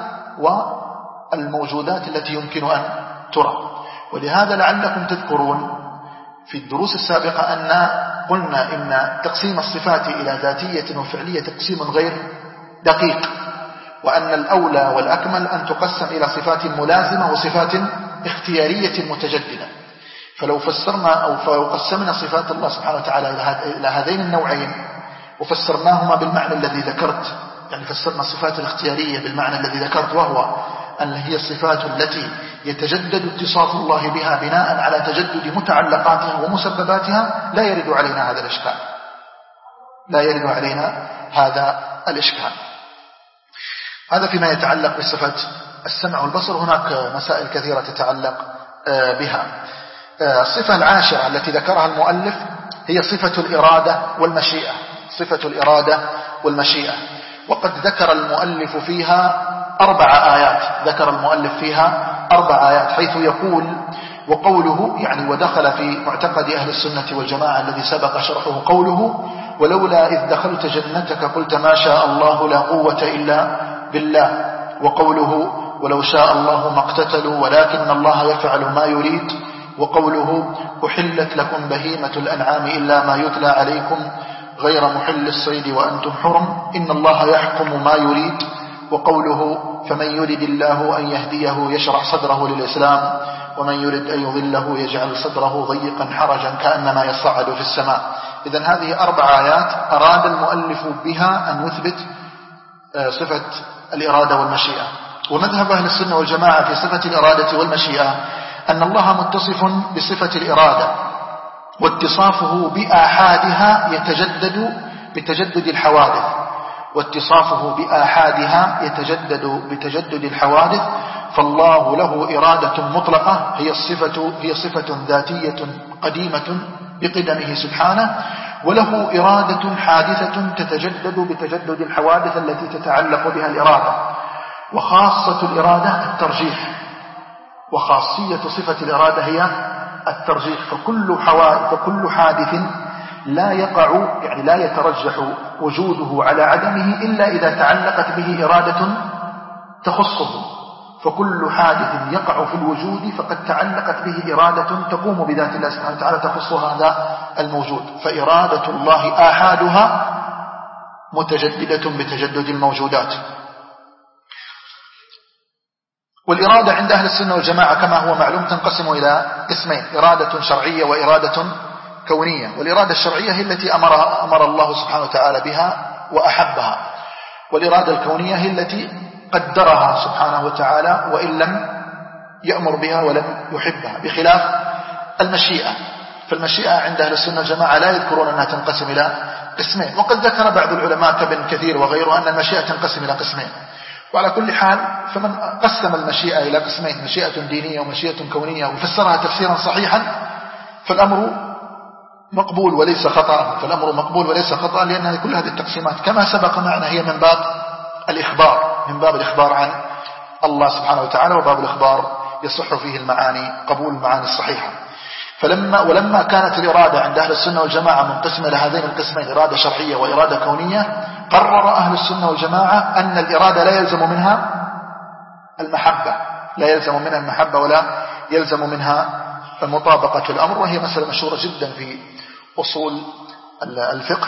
والموجودات التي يمكن أن ترى. ولهذا لعلكم تذكرون في الدروس السابقة أن قلنا إن تقسيم الصفات إلى ذاتية وفعلية تقسيم غير دقيق، وأن الأولى والأكمل أن تقسم إلى صفات ملازمة وصفات اختيارية متجددة. فلو فسرنا أو فلو قسمنا صفات الله سبحانه وتعالى إلى هذين النوعين وفسرناهما بالمعنى الذي ذكرت، يعني فسرنا الصفات الاختيارية بالمعنى الذي ذكرت، وهو أن هي الصفات التي يتجدد اتصاف الله بها بناء على تجدد متعلقاتها ومسبباتها، لا يرد علينا هذا الإشكال لا يرد علينا هذا الإشكال. هذا فيما يتعلق بصفة السمع والبصر. هناك مسائل كثيرة تتعلق بها. الصفة العاشرة التي ذكرها المؤلف هي صفة الإرادة والمشيئة. صفة الإرادة والمشيئة، وقد ذكر المؤلف فيها أربع آيات ذكر المؤلف فيها أربع آيات حيث يقول: وقوله، يعني ودخل في معتقد أهل السنة والجماعة الذي سبق شرحه، قوله: ولولا إذ دخلت جنتك قلت ما شاء الله لا قوة إلا بالله. وقوله: ولو شاء الله ما اقتتلوا ولكن الله يفعل ما يريد. وقوله: أحلت لكم بهيمة الأنعام إلا ما يتلى عليكم غير محل الصيد وأنتم حرم إن الله يحكم ما يريد. وقوله: فمن يرد الله أن يهديه يشرح صدره للإسلام ومن يرد أن يضله يجعل صدره ضيقا حرجا كأنما يصعد في السماء. إذن هذه أربع آيات أراد المؤلف بها أن يثبت صفة الإرادة والمشيئة. ومذهب أهل السنة والجماعة في صفة الإرادة والمشيئة أن الله متصف بصفة الإرادة، واتصافه بآحادها يتجدد بتجدد الحوادث واتصافه بآحادها يتجدد بتجدد الحوادث فالله له إرادة مطلقة هي الصفة هي صفة ذاتية قديمة بقدمه سبحانه، وله إرادة حادثة تتجدد بتجدد الحوادث التي تتعلق بها الإرادة. وخاصة الإرادة الترجيح، وخاصية صفة الإرادة هي الترجيح. فكل حوادث فكل حادث لا يقع يعني لا يترجح وجوده على عدمه إلا إذا تعلقت به إرادة تخصه. فكل حادث يقع في الوجود فقد تعلقت به إرادة تقوم بذات الله سبحانه وتعالى تخص هذا الموجود. فإرادة الله آحادها متجددة بتجدد الموجودات. والإرادة عند أهل السنة والجماعة كما هو معلوم تنقسم إلى قسمين: إرادة شرعية وإرادة كونية. والإرادة الشرعية هي التي أمر, أمر الله سبحانه وتعالى بها وأحبها، والإرادة الكونية هي التي قدرها سبحانه وتعالى وإن لم يأمر بها ولم يحبها، بخلاف المشيئة. فالمشيئة عند أهل السنة والجماعة لا يذكرون أنها تنقسم إلى قسمين، وقد ذكر بعض العلماء كابن كثير وغيره أن المشيئة تنقسم إلى قسمين. وعلى كل حال فمن قسم المشيئة إلى قسمين، مشيئة دينية ومشيئة كونية، وفسرها تفسيرا صحيحا، فالأمر مقبول وليس خطأ فالأمر مقبول وليس خطأ لأن كل هذه التقسيمات كما سبق معنا هي من باب الإخبار من باب الإخبار عن الله سبحانه وتعالى، وباب الإخبار يصح فيه المعاني قبول المعاني الصحيحة. فلما ولما كانت الإرادة عند أهل السنة والجماعة منقسمة لهذين القسمين، إرادة شرعية وإرادة كونية، قرر أهل السنة والجماعة أن الإرادة لا يلزم منها المحبة لا يلزم منها المحبة ولا يلزم منها مطابقة الأمر، وهي مسألة مشهورة جدا في أصول الفقه.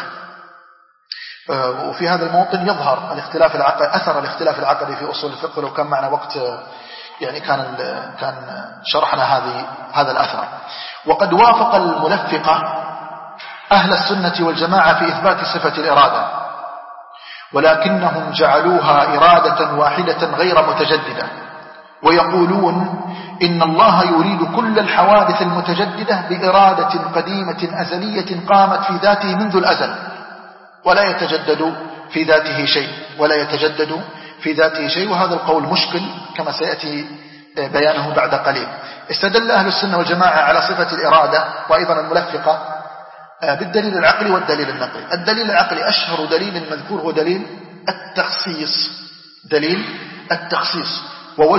وفي هذا الموطن يظهر الاختلاف العقدي، أثر الاختلاف العقدي في أصول الفقه. لو كان معنا وقت يعني كان كان شرحنا هذه هذا الأثر. وقد وافق الملفقة أهل السنة والجماعة في إثبات صفة الإرادة، ولكنهم جعلوها إرادة واحدة غير متجددة، ويقولون إن الله يريد كل الحوادث المتجددة بإرادة قديمة أزلية قامت في ذاته منذ الأزل، ولا يتجدد في ذاته شيء ولا يتجدد في ذاته شيء وهذا القول مشكل كما سيأتي بيانه بعد قليل. استدل أهل السنة والجماعة على صفة الإرادة وأيضا الملفقة بالدليل العقلي والدليل النقلي. الدليل العقلي أشهر دليل مذكور هو دليل التخصيص دليل التخصيص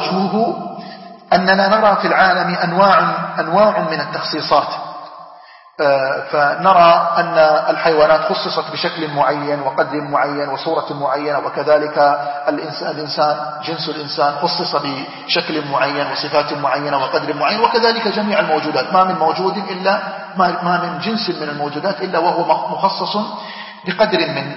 ووجهه أننا نرى في العالم أنواع أنواع من التخصيصات، فنرى أن الحيوانات خصصت بشكل معين وقدر معين وصورة معينة، وكذلك الإنسان, الإنسان جنس الإنسان خصص بشكل معين وصفات معينة وقدر معين، وكذلك جميع الموجودات. ما من موجود إلا ما من جنس من الموجودات إلا وهو مخصص بقدر من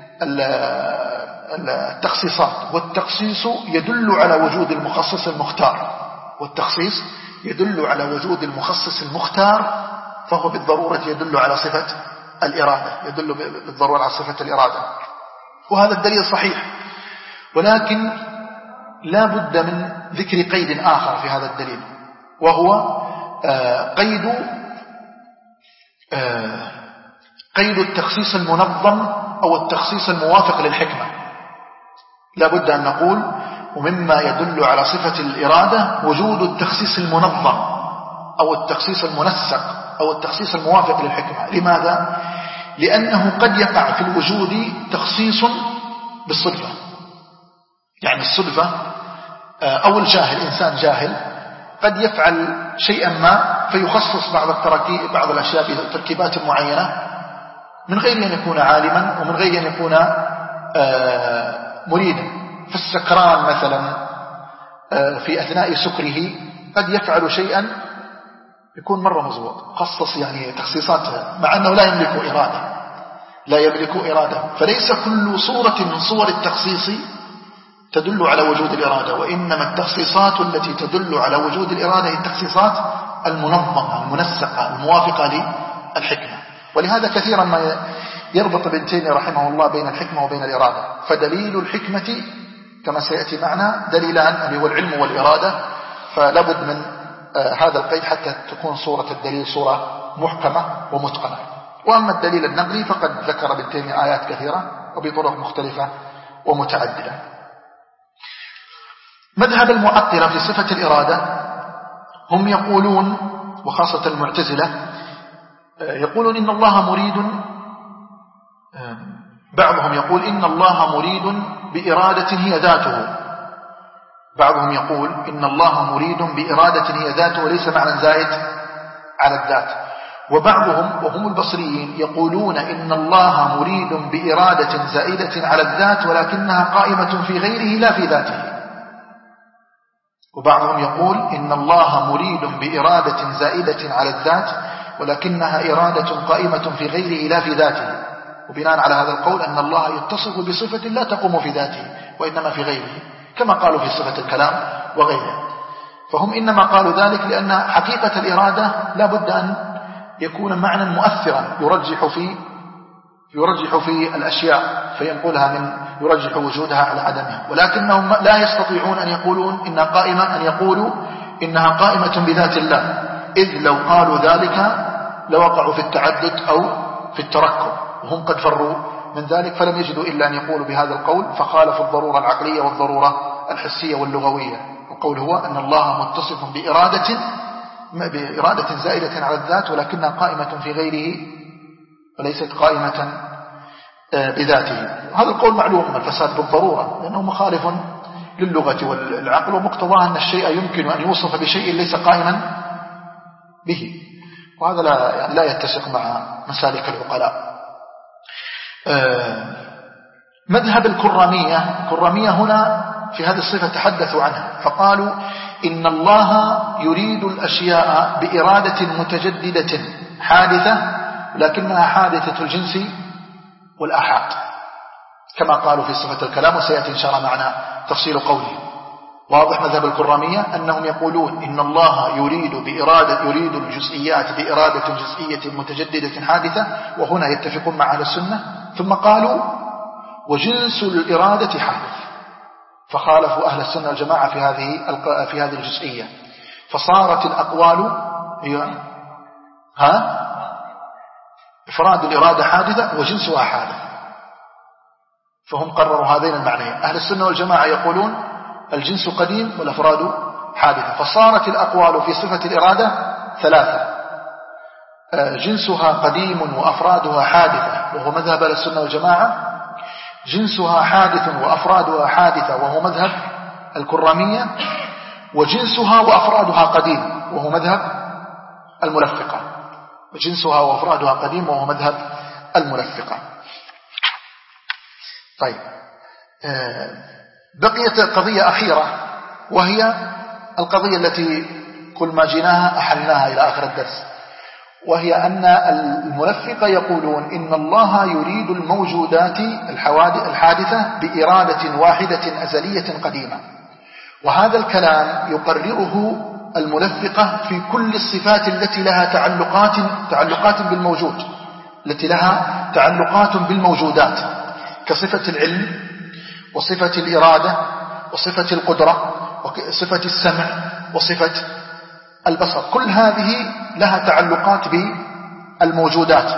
التخصيصات. والتخصيص يدل على وجود المخصص المختار، والتخصيص يدل على وجود المخصص المختار، فهو بالضرورة يدل على صفة الإرادة، يدل بالضرورة على صفة الإرادة. وهذا الدليل صحيح، ولكن لا بد من ذكر قيد آخر في هذا الدليل، وهو قيد قيد التخصيص المنظم أو التخصيص الموافق للحكمة. لا بد أن نقول ومما يدل على صفة الإرادة وجود التخصيص المنظم أو التخصيص المنسق أو التخصيص الموافق للحكمة. لماذا؟ لأنه قد يقع في الوجود تخصيص بالصدفة، يعني الصدفة أو الجاهل، إنسان جاهل قد يفعل شيئا ما فيخصص بعض التركيب بعض الأشياء بتركيبات معينة من غير أن يكون عالما ومن غير أن يكون مريدا. فالسكران مثلا في أثناء سكره قد يفعل شيئا يكون مرة مضبوط، خصص يعني تخصيصات، مع أنه لا يملك إرادة لا يملك إرادة فليس كل صورة من صور التخصيص تدل على وجود الإرادة، وإنما التخصيصات التي تدل على وجود الإرادة هي التخصيصات المنظمة المنسقة الموافقة للحكمة. ولهذا كثيرا ما يربط ابن تيمية رحمه الله بين الحكمة وبين الإرادة. فدليل الحكمة كما سيأتي معنا دليلان، اللي هو العلم والإرادة، فلابد من هذا القيد حتى تكون صورة الدليل صورة محكمة ومتقنة. وأما الدليل النقلي فقد ذكر ابن تيمية آيات كثيرة وبطرق مختلفة ومتعددة. مذهب المعطلة في صفة الإرادة هم يقولون، وخاصة المعتزلة، يقولون إن الله مريد، بعضهم يقول إن الله مريد بإرادة هي ذاته، بعضهم يقول إن الله مريد بإرادة هي ذاته وليس معنى زائد على الذات. وبعضهم وهم البصريين يقولون إن الله مريد بإرادة زائدة على الذات ولكنها قائمة في غيره لا في ذاته. وبعضهم يقول إن الله مريد بإرادة زائدة على الذات ولكنها إرادة قائمة في غيره لا في ذاته. وبناء على هذا القول أن الله يتصف بصفة لا تقوم في ذاته وإنما في غيره، كما قالوا في صفة الكلام وغيره. فهم إنما قالوا ذلك لأن حقيقة الإرادة لا بد أن يكون معنى مؤثرا يرجح في يرجح في الأشياء فينقلها من يرجح وجودها على عدمها، ولكنهم لا يستطيعون أن يقولون إنها قائمة أن يقولوا إنها قائمة بذات الله، إذ لو قالوا ذلك لوقعوا في التعدد أو في التركب، وهم قد فروا من ذلك فلم يجدوا إلا أن يقولوا بهذا القول، فخالفوا الضرورة العقلية والضرورة الحسية واللغوية. القول هو أن الله متصف بإرادة بإرادة زائدة على الذات ولكنها قائمة في غيره وليست قائمة بذاته. هذا القول معلوم الفساد بالضرورة لأنه مخالف للغة والعقل، ومقتضاه أن الشيء يمكن أن يوصف بشيء ليس قائما به، وهذا لا, يعني لا يتسق مع مسالك العقلاء. مذهب الكرامية، الكرامية هنا في هذه الصفة تحدثوا عنها فقالوا إن الله يريد الأشياء بإرادة متجددة حادثة لكنها حادثة الجنس والآحاد، كما قالوا في صفة الكلام، وسيأتي إن شاء الله معنا تفصيل قوله. واضح مذهب الكرامية أنهم يقولون إن الله يريد بإرادة يريد الجزئيات بإرادة جزئية متجددة حادثة، وهنا يتفقون مع أهل السنة. ثم قالوا وجنس الإرادة حادث، فخالفوا أهل السنة والجماعة في هذه في هذه الجزئية، فصارت الأقوال هي ها إفراد الإرادة حادثة وجنسها حادث، فهم قرروا هذين المعنيين. أهل السنة والجماعة يقولون الجنس قديم والأفراد حادثة، فصارت الأقوال في صفة الإرادة ثلاثة: جنسها قديم وأفرادها حادثة وهو مذهب أهل السنة والجماعة، جنسها حادث وأفرادها حادثة وهو مذهب الكرامية، وجنسها وأفرادها قديم وهو مذهب الملفقة. وجنسها وأفرادها قديم، وهو مذهب الملفقة. طيب، بقيت قضية أخيرة، وهي القضية التي كل ما جيناها أحلناها إلى آخر الدرس، وهي أن الملفقة يقولون إن الله يريد الموجودات الحادثة بإرادة واحدة أزلية قديمة. وهذا الكلام يقرره الملفقة في كل الصفات التي لها تعلقات تعلقات بالموجود، التي لها تعلقات بالموجودات، كصفة العلم وصفة الإرادة وصفة القدرة وصفة السمع وصفة البصر. كل هذه لها تعلقات بالموجودات.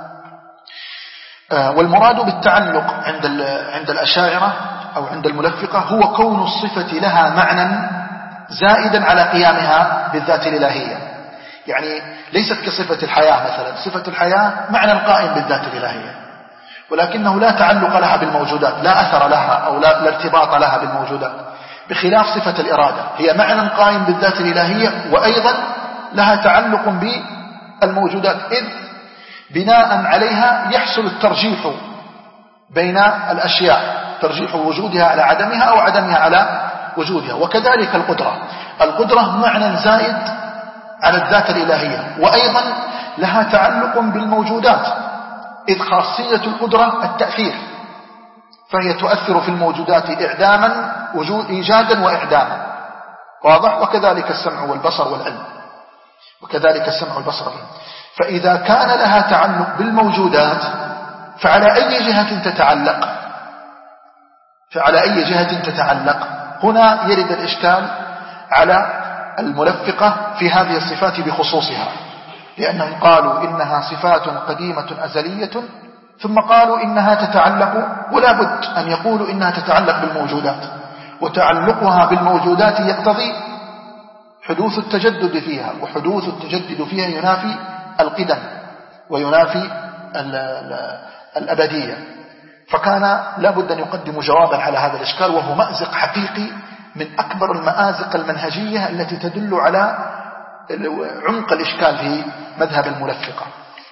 والمراد بالتعلق عند عند الأشاعرة أو عند الملفقة هو كون الصفة لها معنى زائدا على قيامها بالذات الإلهية. يعني ليست كصفة الحياة مثلا، صفة الحياة معنى قائم بالذات الإلهية، ولكنه لا تعلق لها بالموجودات، لا أثر لها أو لا, لا ارتباط لها بالموجودات، بخلاف صفة الإرادة، هي معنى قائم بالذات الإلهية وأيضا لها تعلق بالموجودات، إذ بناء عليها يحصل الترجيح بين الأشياء، ترجيح وجودها على عدمها أو عدمها على وجودها. وكذلك القدرة، القدرة معنى زائد على الذات الإلهية، وأيضا لها تعلق بالموجودات، إذ خاصية القدرة التأثير، فهي تؤثر في الموجودات إعداما وجود إيجادا وإعداما، واضح؟ وكذلك السمع والبصر والعلم، وكذلك السمع والبصر والعلم. فإذا كان لها تعلق بالموجودات فعلى أي جهة تتعلق؟ فعلى أي جهة تتعلق؟ هنا يرد الإشكال على الملفقة في هذه الصفات بخصوصها، لأنهم قالوا إنها صفات قديمة أزلية، ثم قالوا إنها تتعلق، ولا بد أن يقولوا إنها تتعلق بالموجودات، وتعلقها بالموجودات يقتضي حدوث التجدد فيها، وحدوث التجدد فيها ينافي القدم وينافي الأبدية. فكان لابد أن يقدموا جوابا على هذا الإشكال، وهو مأزق حقيقي من أكبر المآزق المنهجية التي تدل على عمق الإشكال في مذهب الملفقة.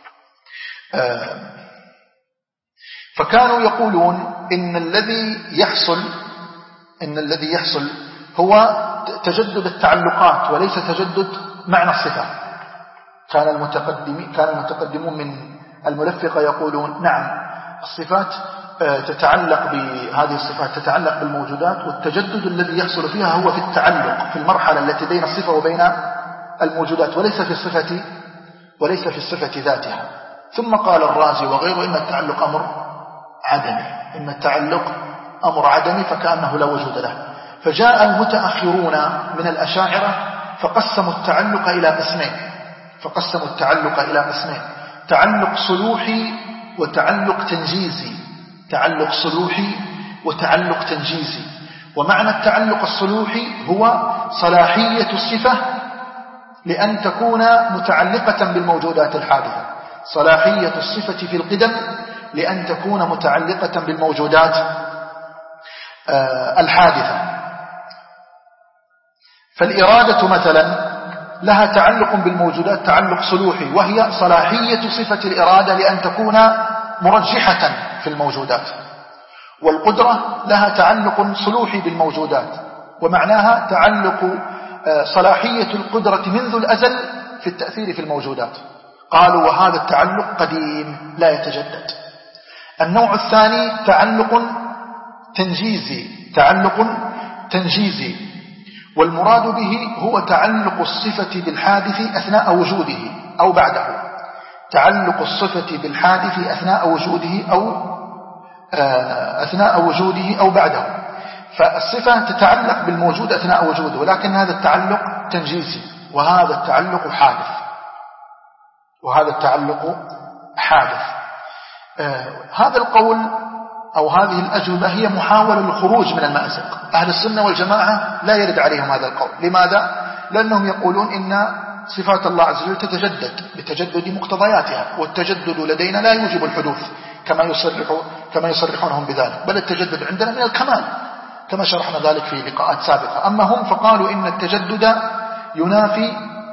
فكانوا يقولون إن الذي يحصل إن الذي يحصل هو تجدد التعلقات وليس تجدد معنى الصفة. كان المتقدمين كان المتقدمون من الملفقة يقولون نعم، الصفات تتعلق بهذه الصفات تتعلق بالموجودات، والتجدد الذي يحصل فيها هو في التعلق في المرحلة التي بين الصفة وبين الموجودات، وليس في الصفة وليس في الصفة ذاتها. ثم قال الرازي وغيره إن التعلق أمر عدمي، إن التعلق أمر عدمي فكأنه لا وجود له. فجاء المتأخرون من الأشاعرة فقسموا التعلق إلى قسمين فقسموا التعلق إلى قسمين تعلق صلوحي وتعلق تنجيزي تعلق صلوحي وتعلق تنجيزي. ومعنى التعلق الصلوحي هو صلاحية الصفة لأن تكون متعلقة بالموجودات الحادثة، صلاحية الصفة في القدم لأن تكون متعلقة بالموجودات الحادثة. فالإرادة مثلا لها تعلق بالموجودات تعلق صلوحي، وهي صلاحية صفة الإرادة لأن تكون مرجحة في الموجودات. والقدرة لها تعلق صلوحي بالموجودات، ومعناها تعلق صلاحية القدرة منذ الأزل في التأثير في الموجودات. قالوا وهذا التعلق قديم لا يتجدد. النوع الثاني تعلق تنجيزي تعلق تنجيزي والمراد به هو تعلق الصفة بالحادث أثناء وجوده أو بعده، تعلق الصفة بالحادث أثناء وجوده أو أثناء وجوده أو بعده. فالصفة تتعلق بالموجود أثناء وجوده، ولكن هذا التعلق تنجيزي، وهذا التعلق حادث وهذا التعلق حادث. آه هذا القول أو هذه الأجوبة هي محاولة للخروج من المأزق. أهل السنة والجماعة لا يرد عليهم هذا القول. لماذا؟ لأنهم يقولون إن صفات الله عز وجل تتجدد بتجدد مقتضياتها، والتجدد لدينا لا يوجب الحدوث كما يصرح كما يصرحونهم بذلك، بل التجدد عندنا من الكمال كما شرحنا ذلك في لقاءات سابقة. أما هم فقالوا إن التجدد ينافي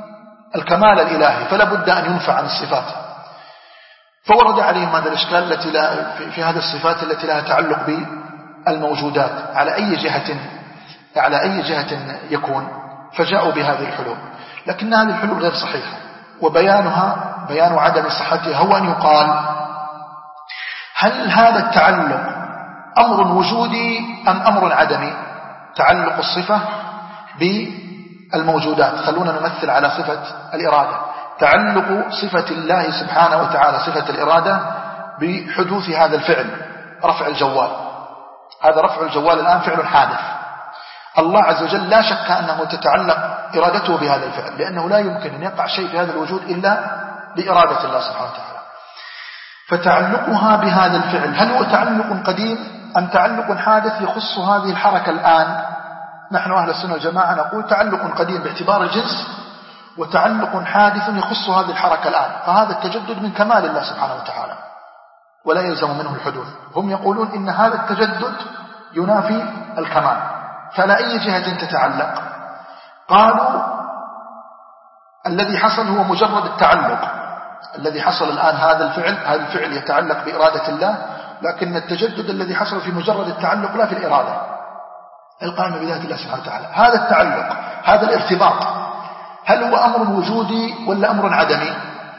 الكمال الإلهي، فلا بد أن ينفع عن الصفات. فورد عليهم هذا الإشكال التي لا في هذه الصفات التي لها تعلق بالموجودات على أي جهة على أي جهة يكون، فجاءوا بهذه الحلول، لكن هذه الحلول غير صحيحة، وبيانها بيان عدم صحتها هو أن يقال: هل هذا التعلق أمر وجودي أم أمر عدمي؟ تعلق الصفة بالموجودات، خلونا نمثل على صفة الإرادة، تعلق صفة الله سبحانه وتعالى صفة الإرادة بحدوث هذا الفعل، رفع الجوال. هذا رفع الجوال الآن فعل حادث، الله عز وجل لا شك أنه تتعلق إرادته بهذا الفعل، لأنه لا يمكن أن يقع شيء في هذا الوجود إلا بإرادة الله سبحانه وتعالى. فتعلقها بهذا الفعل هل هو تعلق قديم أم تعلق حادث يخص هذه الحركة الآن؟ نحن أهل السنة والجماعة نقول تعلق قديم باعتبار الجنس، وتعلق حادث يخص هذه الحركة الآن، فهذا التجدد من كمال الله سبحانه وتعالى ولا يلزم منه الحدوث. هم يقولون إن هذا التجدد ينافي الكمال، فلا أي جهة تتعلق. قالوا الذي حصل هو مجرد التعلق، الذي حصل الآن هذا الفعل هذا الفعل يتعلق بإرادة الله، لكن التجدد الذي حصل في مجرد التعلق لا في الإرادة القائمة بذات الله سبحانه وتعالى. هذا التعلق هذا الارتباط هل هو أمر وجودي ولا أمر عدمي؟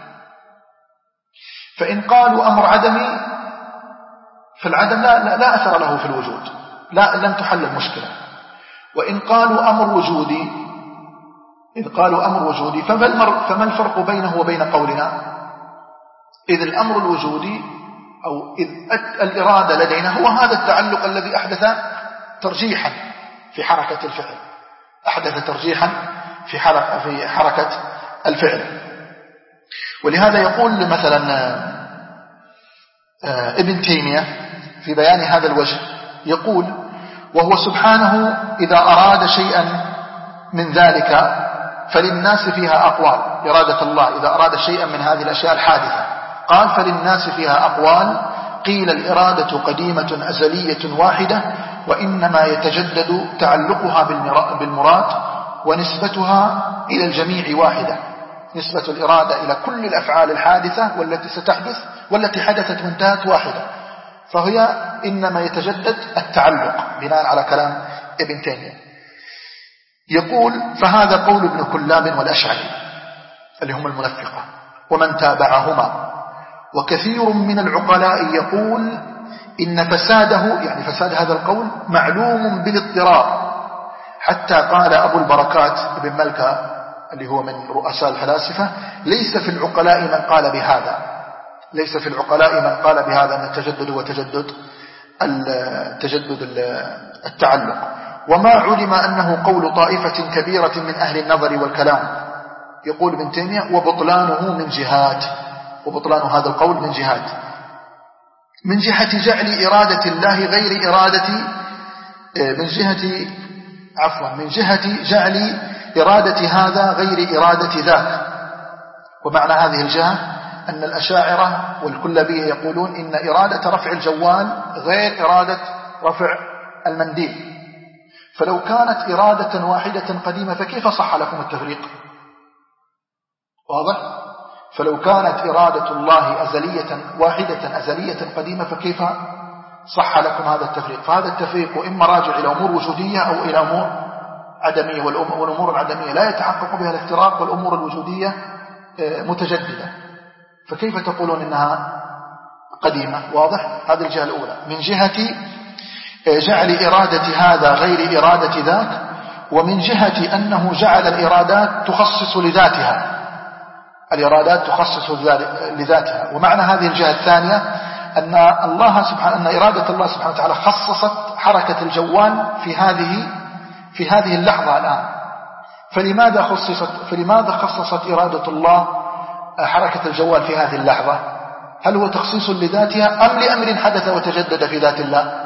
فإن قالوا أمر عدمي فالعدم لا, لا, لا أثر له في الوجود، لا لم تحل المشكلة. وإن قالوا أمر وجودي إذ قالوا أمر وجودي فما الفرق بينه وبين قولنا؟ إذ الأمر الوجودي أو إذ الإرادة لدينا هو هذا التعلق الذي أحدث ترجيحا في حركة الفعل، أحدث ترجيحا في حركة, في حركة الفعل. ولهذا يقول مثلا ابن تيمية في بيان هذا الوجه، يقول: وهو سبحانه إذا أراد شيئا من ذلك فللناس فيها أقوال. إرادة الله إذا أراد شيئا من هذه الأشياء الحادثة، قال: فللناس فيها أقوال، قيل الإرادة قديمة أزلية واحدة، وإنما يتجدد تعلقها بالمراد، ونسبتها إلى الجميع واحدة. نسبة الإرادة إلى كل الأفعال الحادثة والتي ستحدث والتي حدثت وانتهت واحدة، فهي إنما يتجدد التعلق بناء على كلام ابن تيمية. يقول: فهذا قول ابن كلاب والأشعري اللي هم المنفقة ومن تابعهما. وكثير من العقلاء يقول إن فساده، يعني فساد هذا القول، معلوم بالاضطرار، حتى قال أبو البركات ابن ملكة اللي هو من رؤساء الفلاسفة: ليس في العقلاء من قال بهذا ليس في العقلاء من قال بهذا أن التجدد وتجدد التجدد التعلق، وما علم أنه قول طائفة كبيرة من أهل النظر والكلام. يقول ابن تيمية: وبطلانه من جهات وبطلان هذا القول من جهات من جهة جعل إرادة الله غير إرادة من جهة عفوا من جهة جعل إرادة هذا غير إرادة ذاك. ومعنى هذه الجهة أن الأشاعرة والكلابية يقولون إن إرادة رفع الجوال غير إرادة رفع المنديل، فلو كانت إرادة واحدة قديمة فكيف صح لكم التفريق؟ واضح؟ فلو كانت إرادة الله أزلية واحدة أزلية قديمة فكيف صح لكم هذا التفريق؟ فهذا التفريق إما راجع إلى أمور وجودية أو إلى أمور عدمية، والأمور العدمية لا يتحقق بها الافتراق، والأمور الوجودية متجددة، فكيف تقولون إنها قديمة؟ واضح؟ هذه الجهة الأولى من جهة جعل إرادة هذا غير إرادة ذاك، ومن جهة أنه جعل الإرادات تخصص لذاتها الإرادات تخصص لذاتها. ومعنى هذه الجهة الثانية أن الله سبحانه أن إرادة الله سبحانه وتعالى خصصت حركة الجوال في هذه في هذه اللحظة الآن، فلماذا خصصت فلماذا خصصت إرادة الله حركة الجوال في هذه اللحظة؟ هل هو تخصيص لذاتها أم لأمر حدث وتجدد في ذات الله؟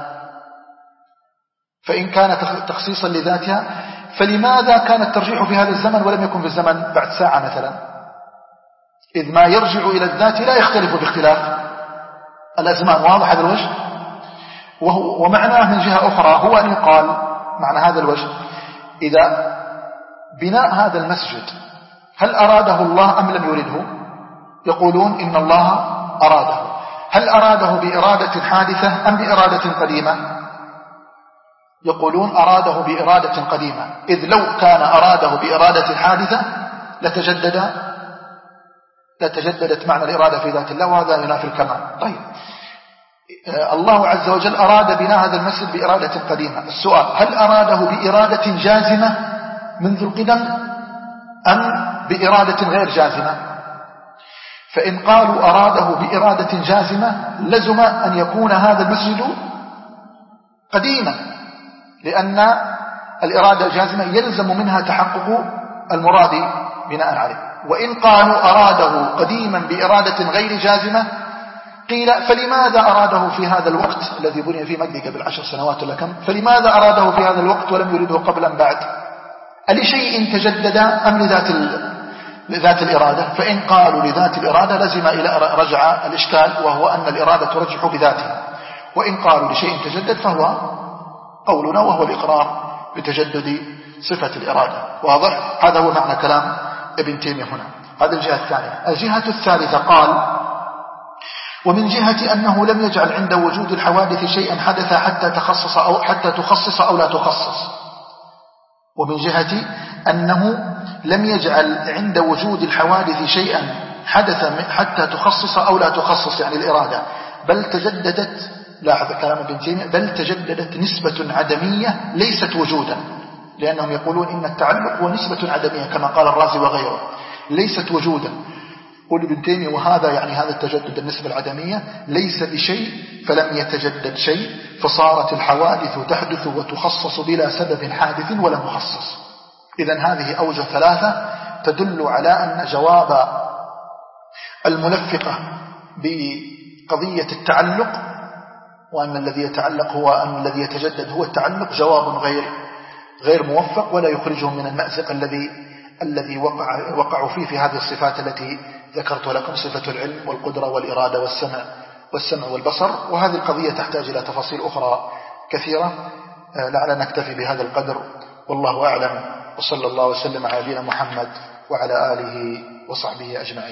فإن كان تخصيصا لذاتها فلماذا كان الترجيح في هذا الزمن ولم يكن في الزمن بعد ساعة مثلا؟ إذ ما يرجع إلى الذات لا يختلف باختلاف الأزمان. واضح هذا الوجه؟ وهو ومعناه من جهة أخرى هو أن يقال معنى هذا الوجه: إذا بناء هذا المسجد هل أراده الله أم لم يرده؟ يقولون إن الله أراده. هل أراده بإرادة حادثة أم بإرادة قديمة؟ يقولون أراده بإرادة قديمة، إذ لو كان أراده بإرادة حادثة لتجدد لتجددت معنى الإرادة في ذات الله، وهذا ينافي الكمال. طيب، الله عز وجل أراد بناء هذا المسجد بإرادة قديمة. السؤال: هل أراده بإرادة جازمة منذ القدم أم بإرادة غير جازمة؟ فإن قالوا أراده بإرادة جازمة لزم أن يكون هذا المسجد قديما، لأن الإرادة الجازمة يلزم منها تحقق المراد بناء عليه. وإن قالوا أراده قديما بإرادة غير جازمة قيل: فلماذا أراده في هذا الوقت الذي بني في مكة قبل عشر سنوات ولا كم؟ فلماذا أراده في هذا الوقت ولم يريده قبلا بعد؟ ألشيء تجدد أم لذات لذات الإرادة؟ فإن قالوا لذات الإرادة لزم إلى رجع الإشكال، وهو أن الإرادة ترجح بذاتها. وإن قالوا لشيء تجدد فهو قولنا، وهو الإقرار بتجدد صفة الإرادة. واضح؟ هذا هو معنى كلام ابن تيمية هنا. هذه الجهة الثانية. الجهة الثالثة قال: ومن جهة أنه لم يجعل عند وجود الحوادث شيئا حدث حتى تخصص أو حتى تخصص أو لا تخصص. ومن جهة أنه لم يجعل عند وجود الحوادث شيئا حدث حتى تخصص أو لا تخصص، يعني الإرادة، بل تجددت، لاحظ كلام ابن تيمية، بل تجددت نسبة عدمية ليست وجودا، لأنهم يقولون إن التعلق هو نسبة عدمية كما قال الرازي وغيره، ليست وجودا. قول ابن تيمية: وهذا يعني هذا التجدد النسبة العدمية ليس بشيء فلم يتجدد شيء، فصارت الحوادث تحدث وتخصص بلا سبب حادث ولا مخصص. إذن هذه أوجه ثلاثة تدل على أن جواب الملفقة بقضية التعلق، وأن الذي يتعلق هو أن الذي يتجدد هو التعلق، جواب غير غير موفق، ولا يخرجهم من المأزق الذي الذي وقع وقعوا فيه في هذه الصفات التي ذكرت لكم: صفة العلم والقدرة والإرادة والسمع والسمع والبصر. وهذه القضية تحتاج إلى تفاصيل أخرى كثيرة، لعلنا نكتفي بهذا القدر، والله أعلم. وصلى الله وسلم على نبينا محمد وعلى آله وصحبه أجمعين.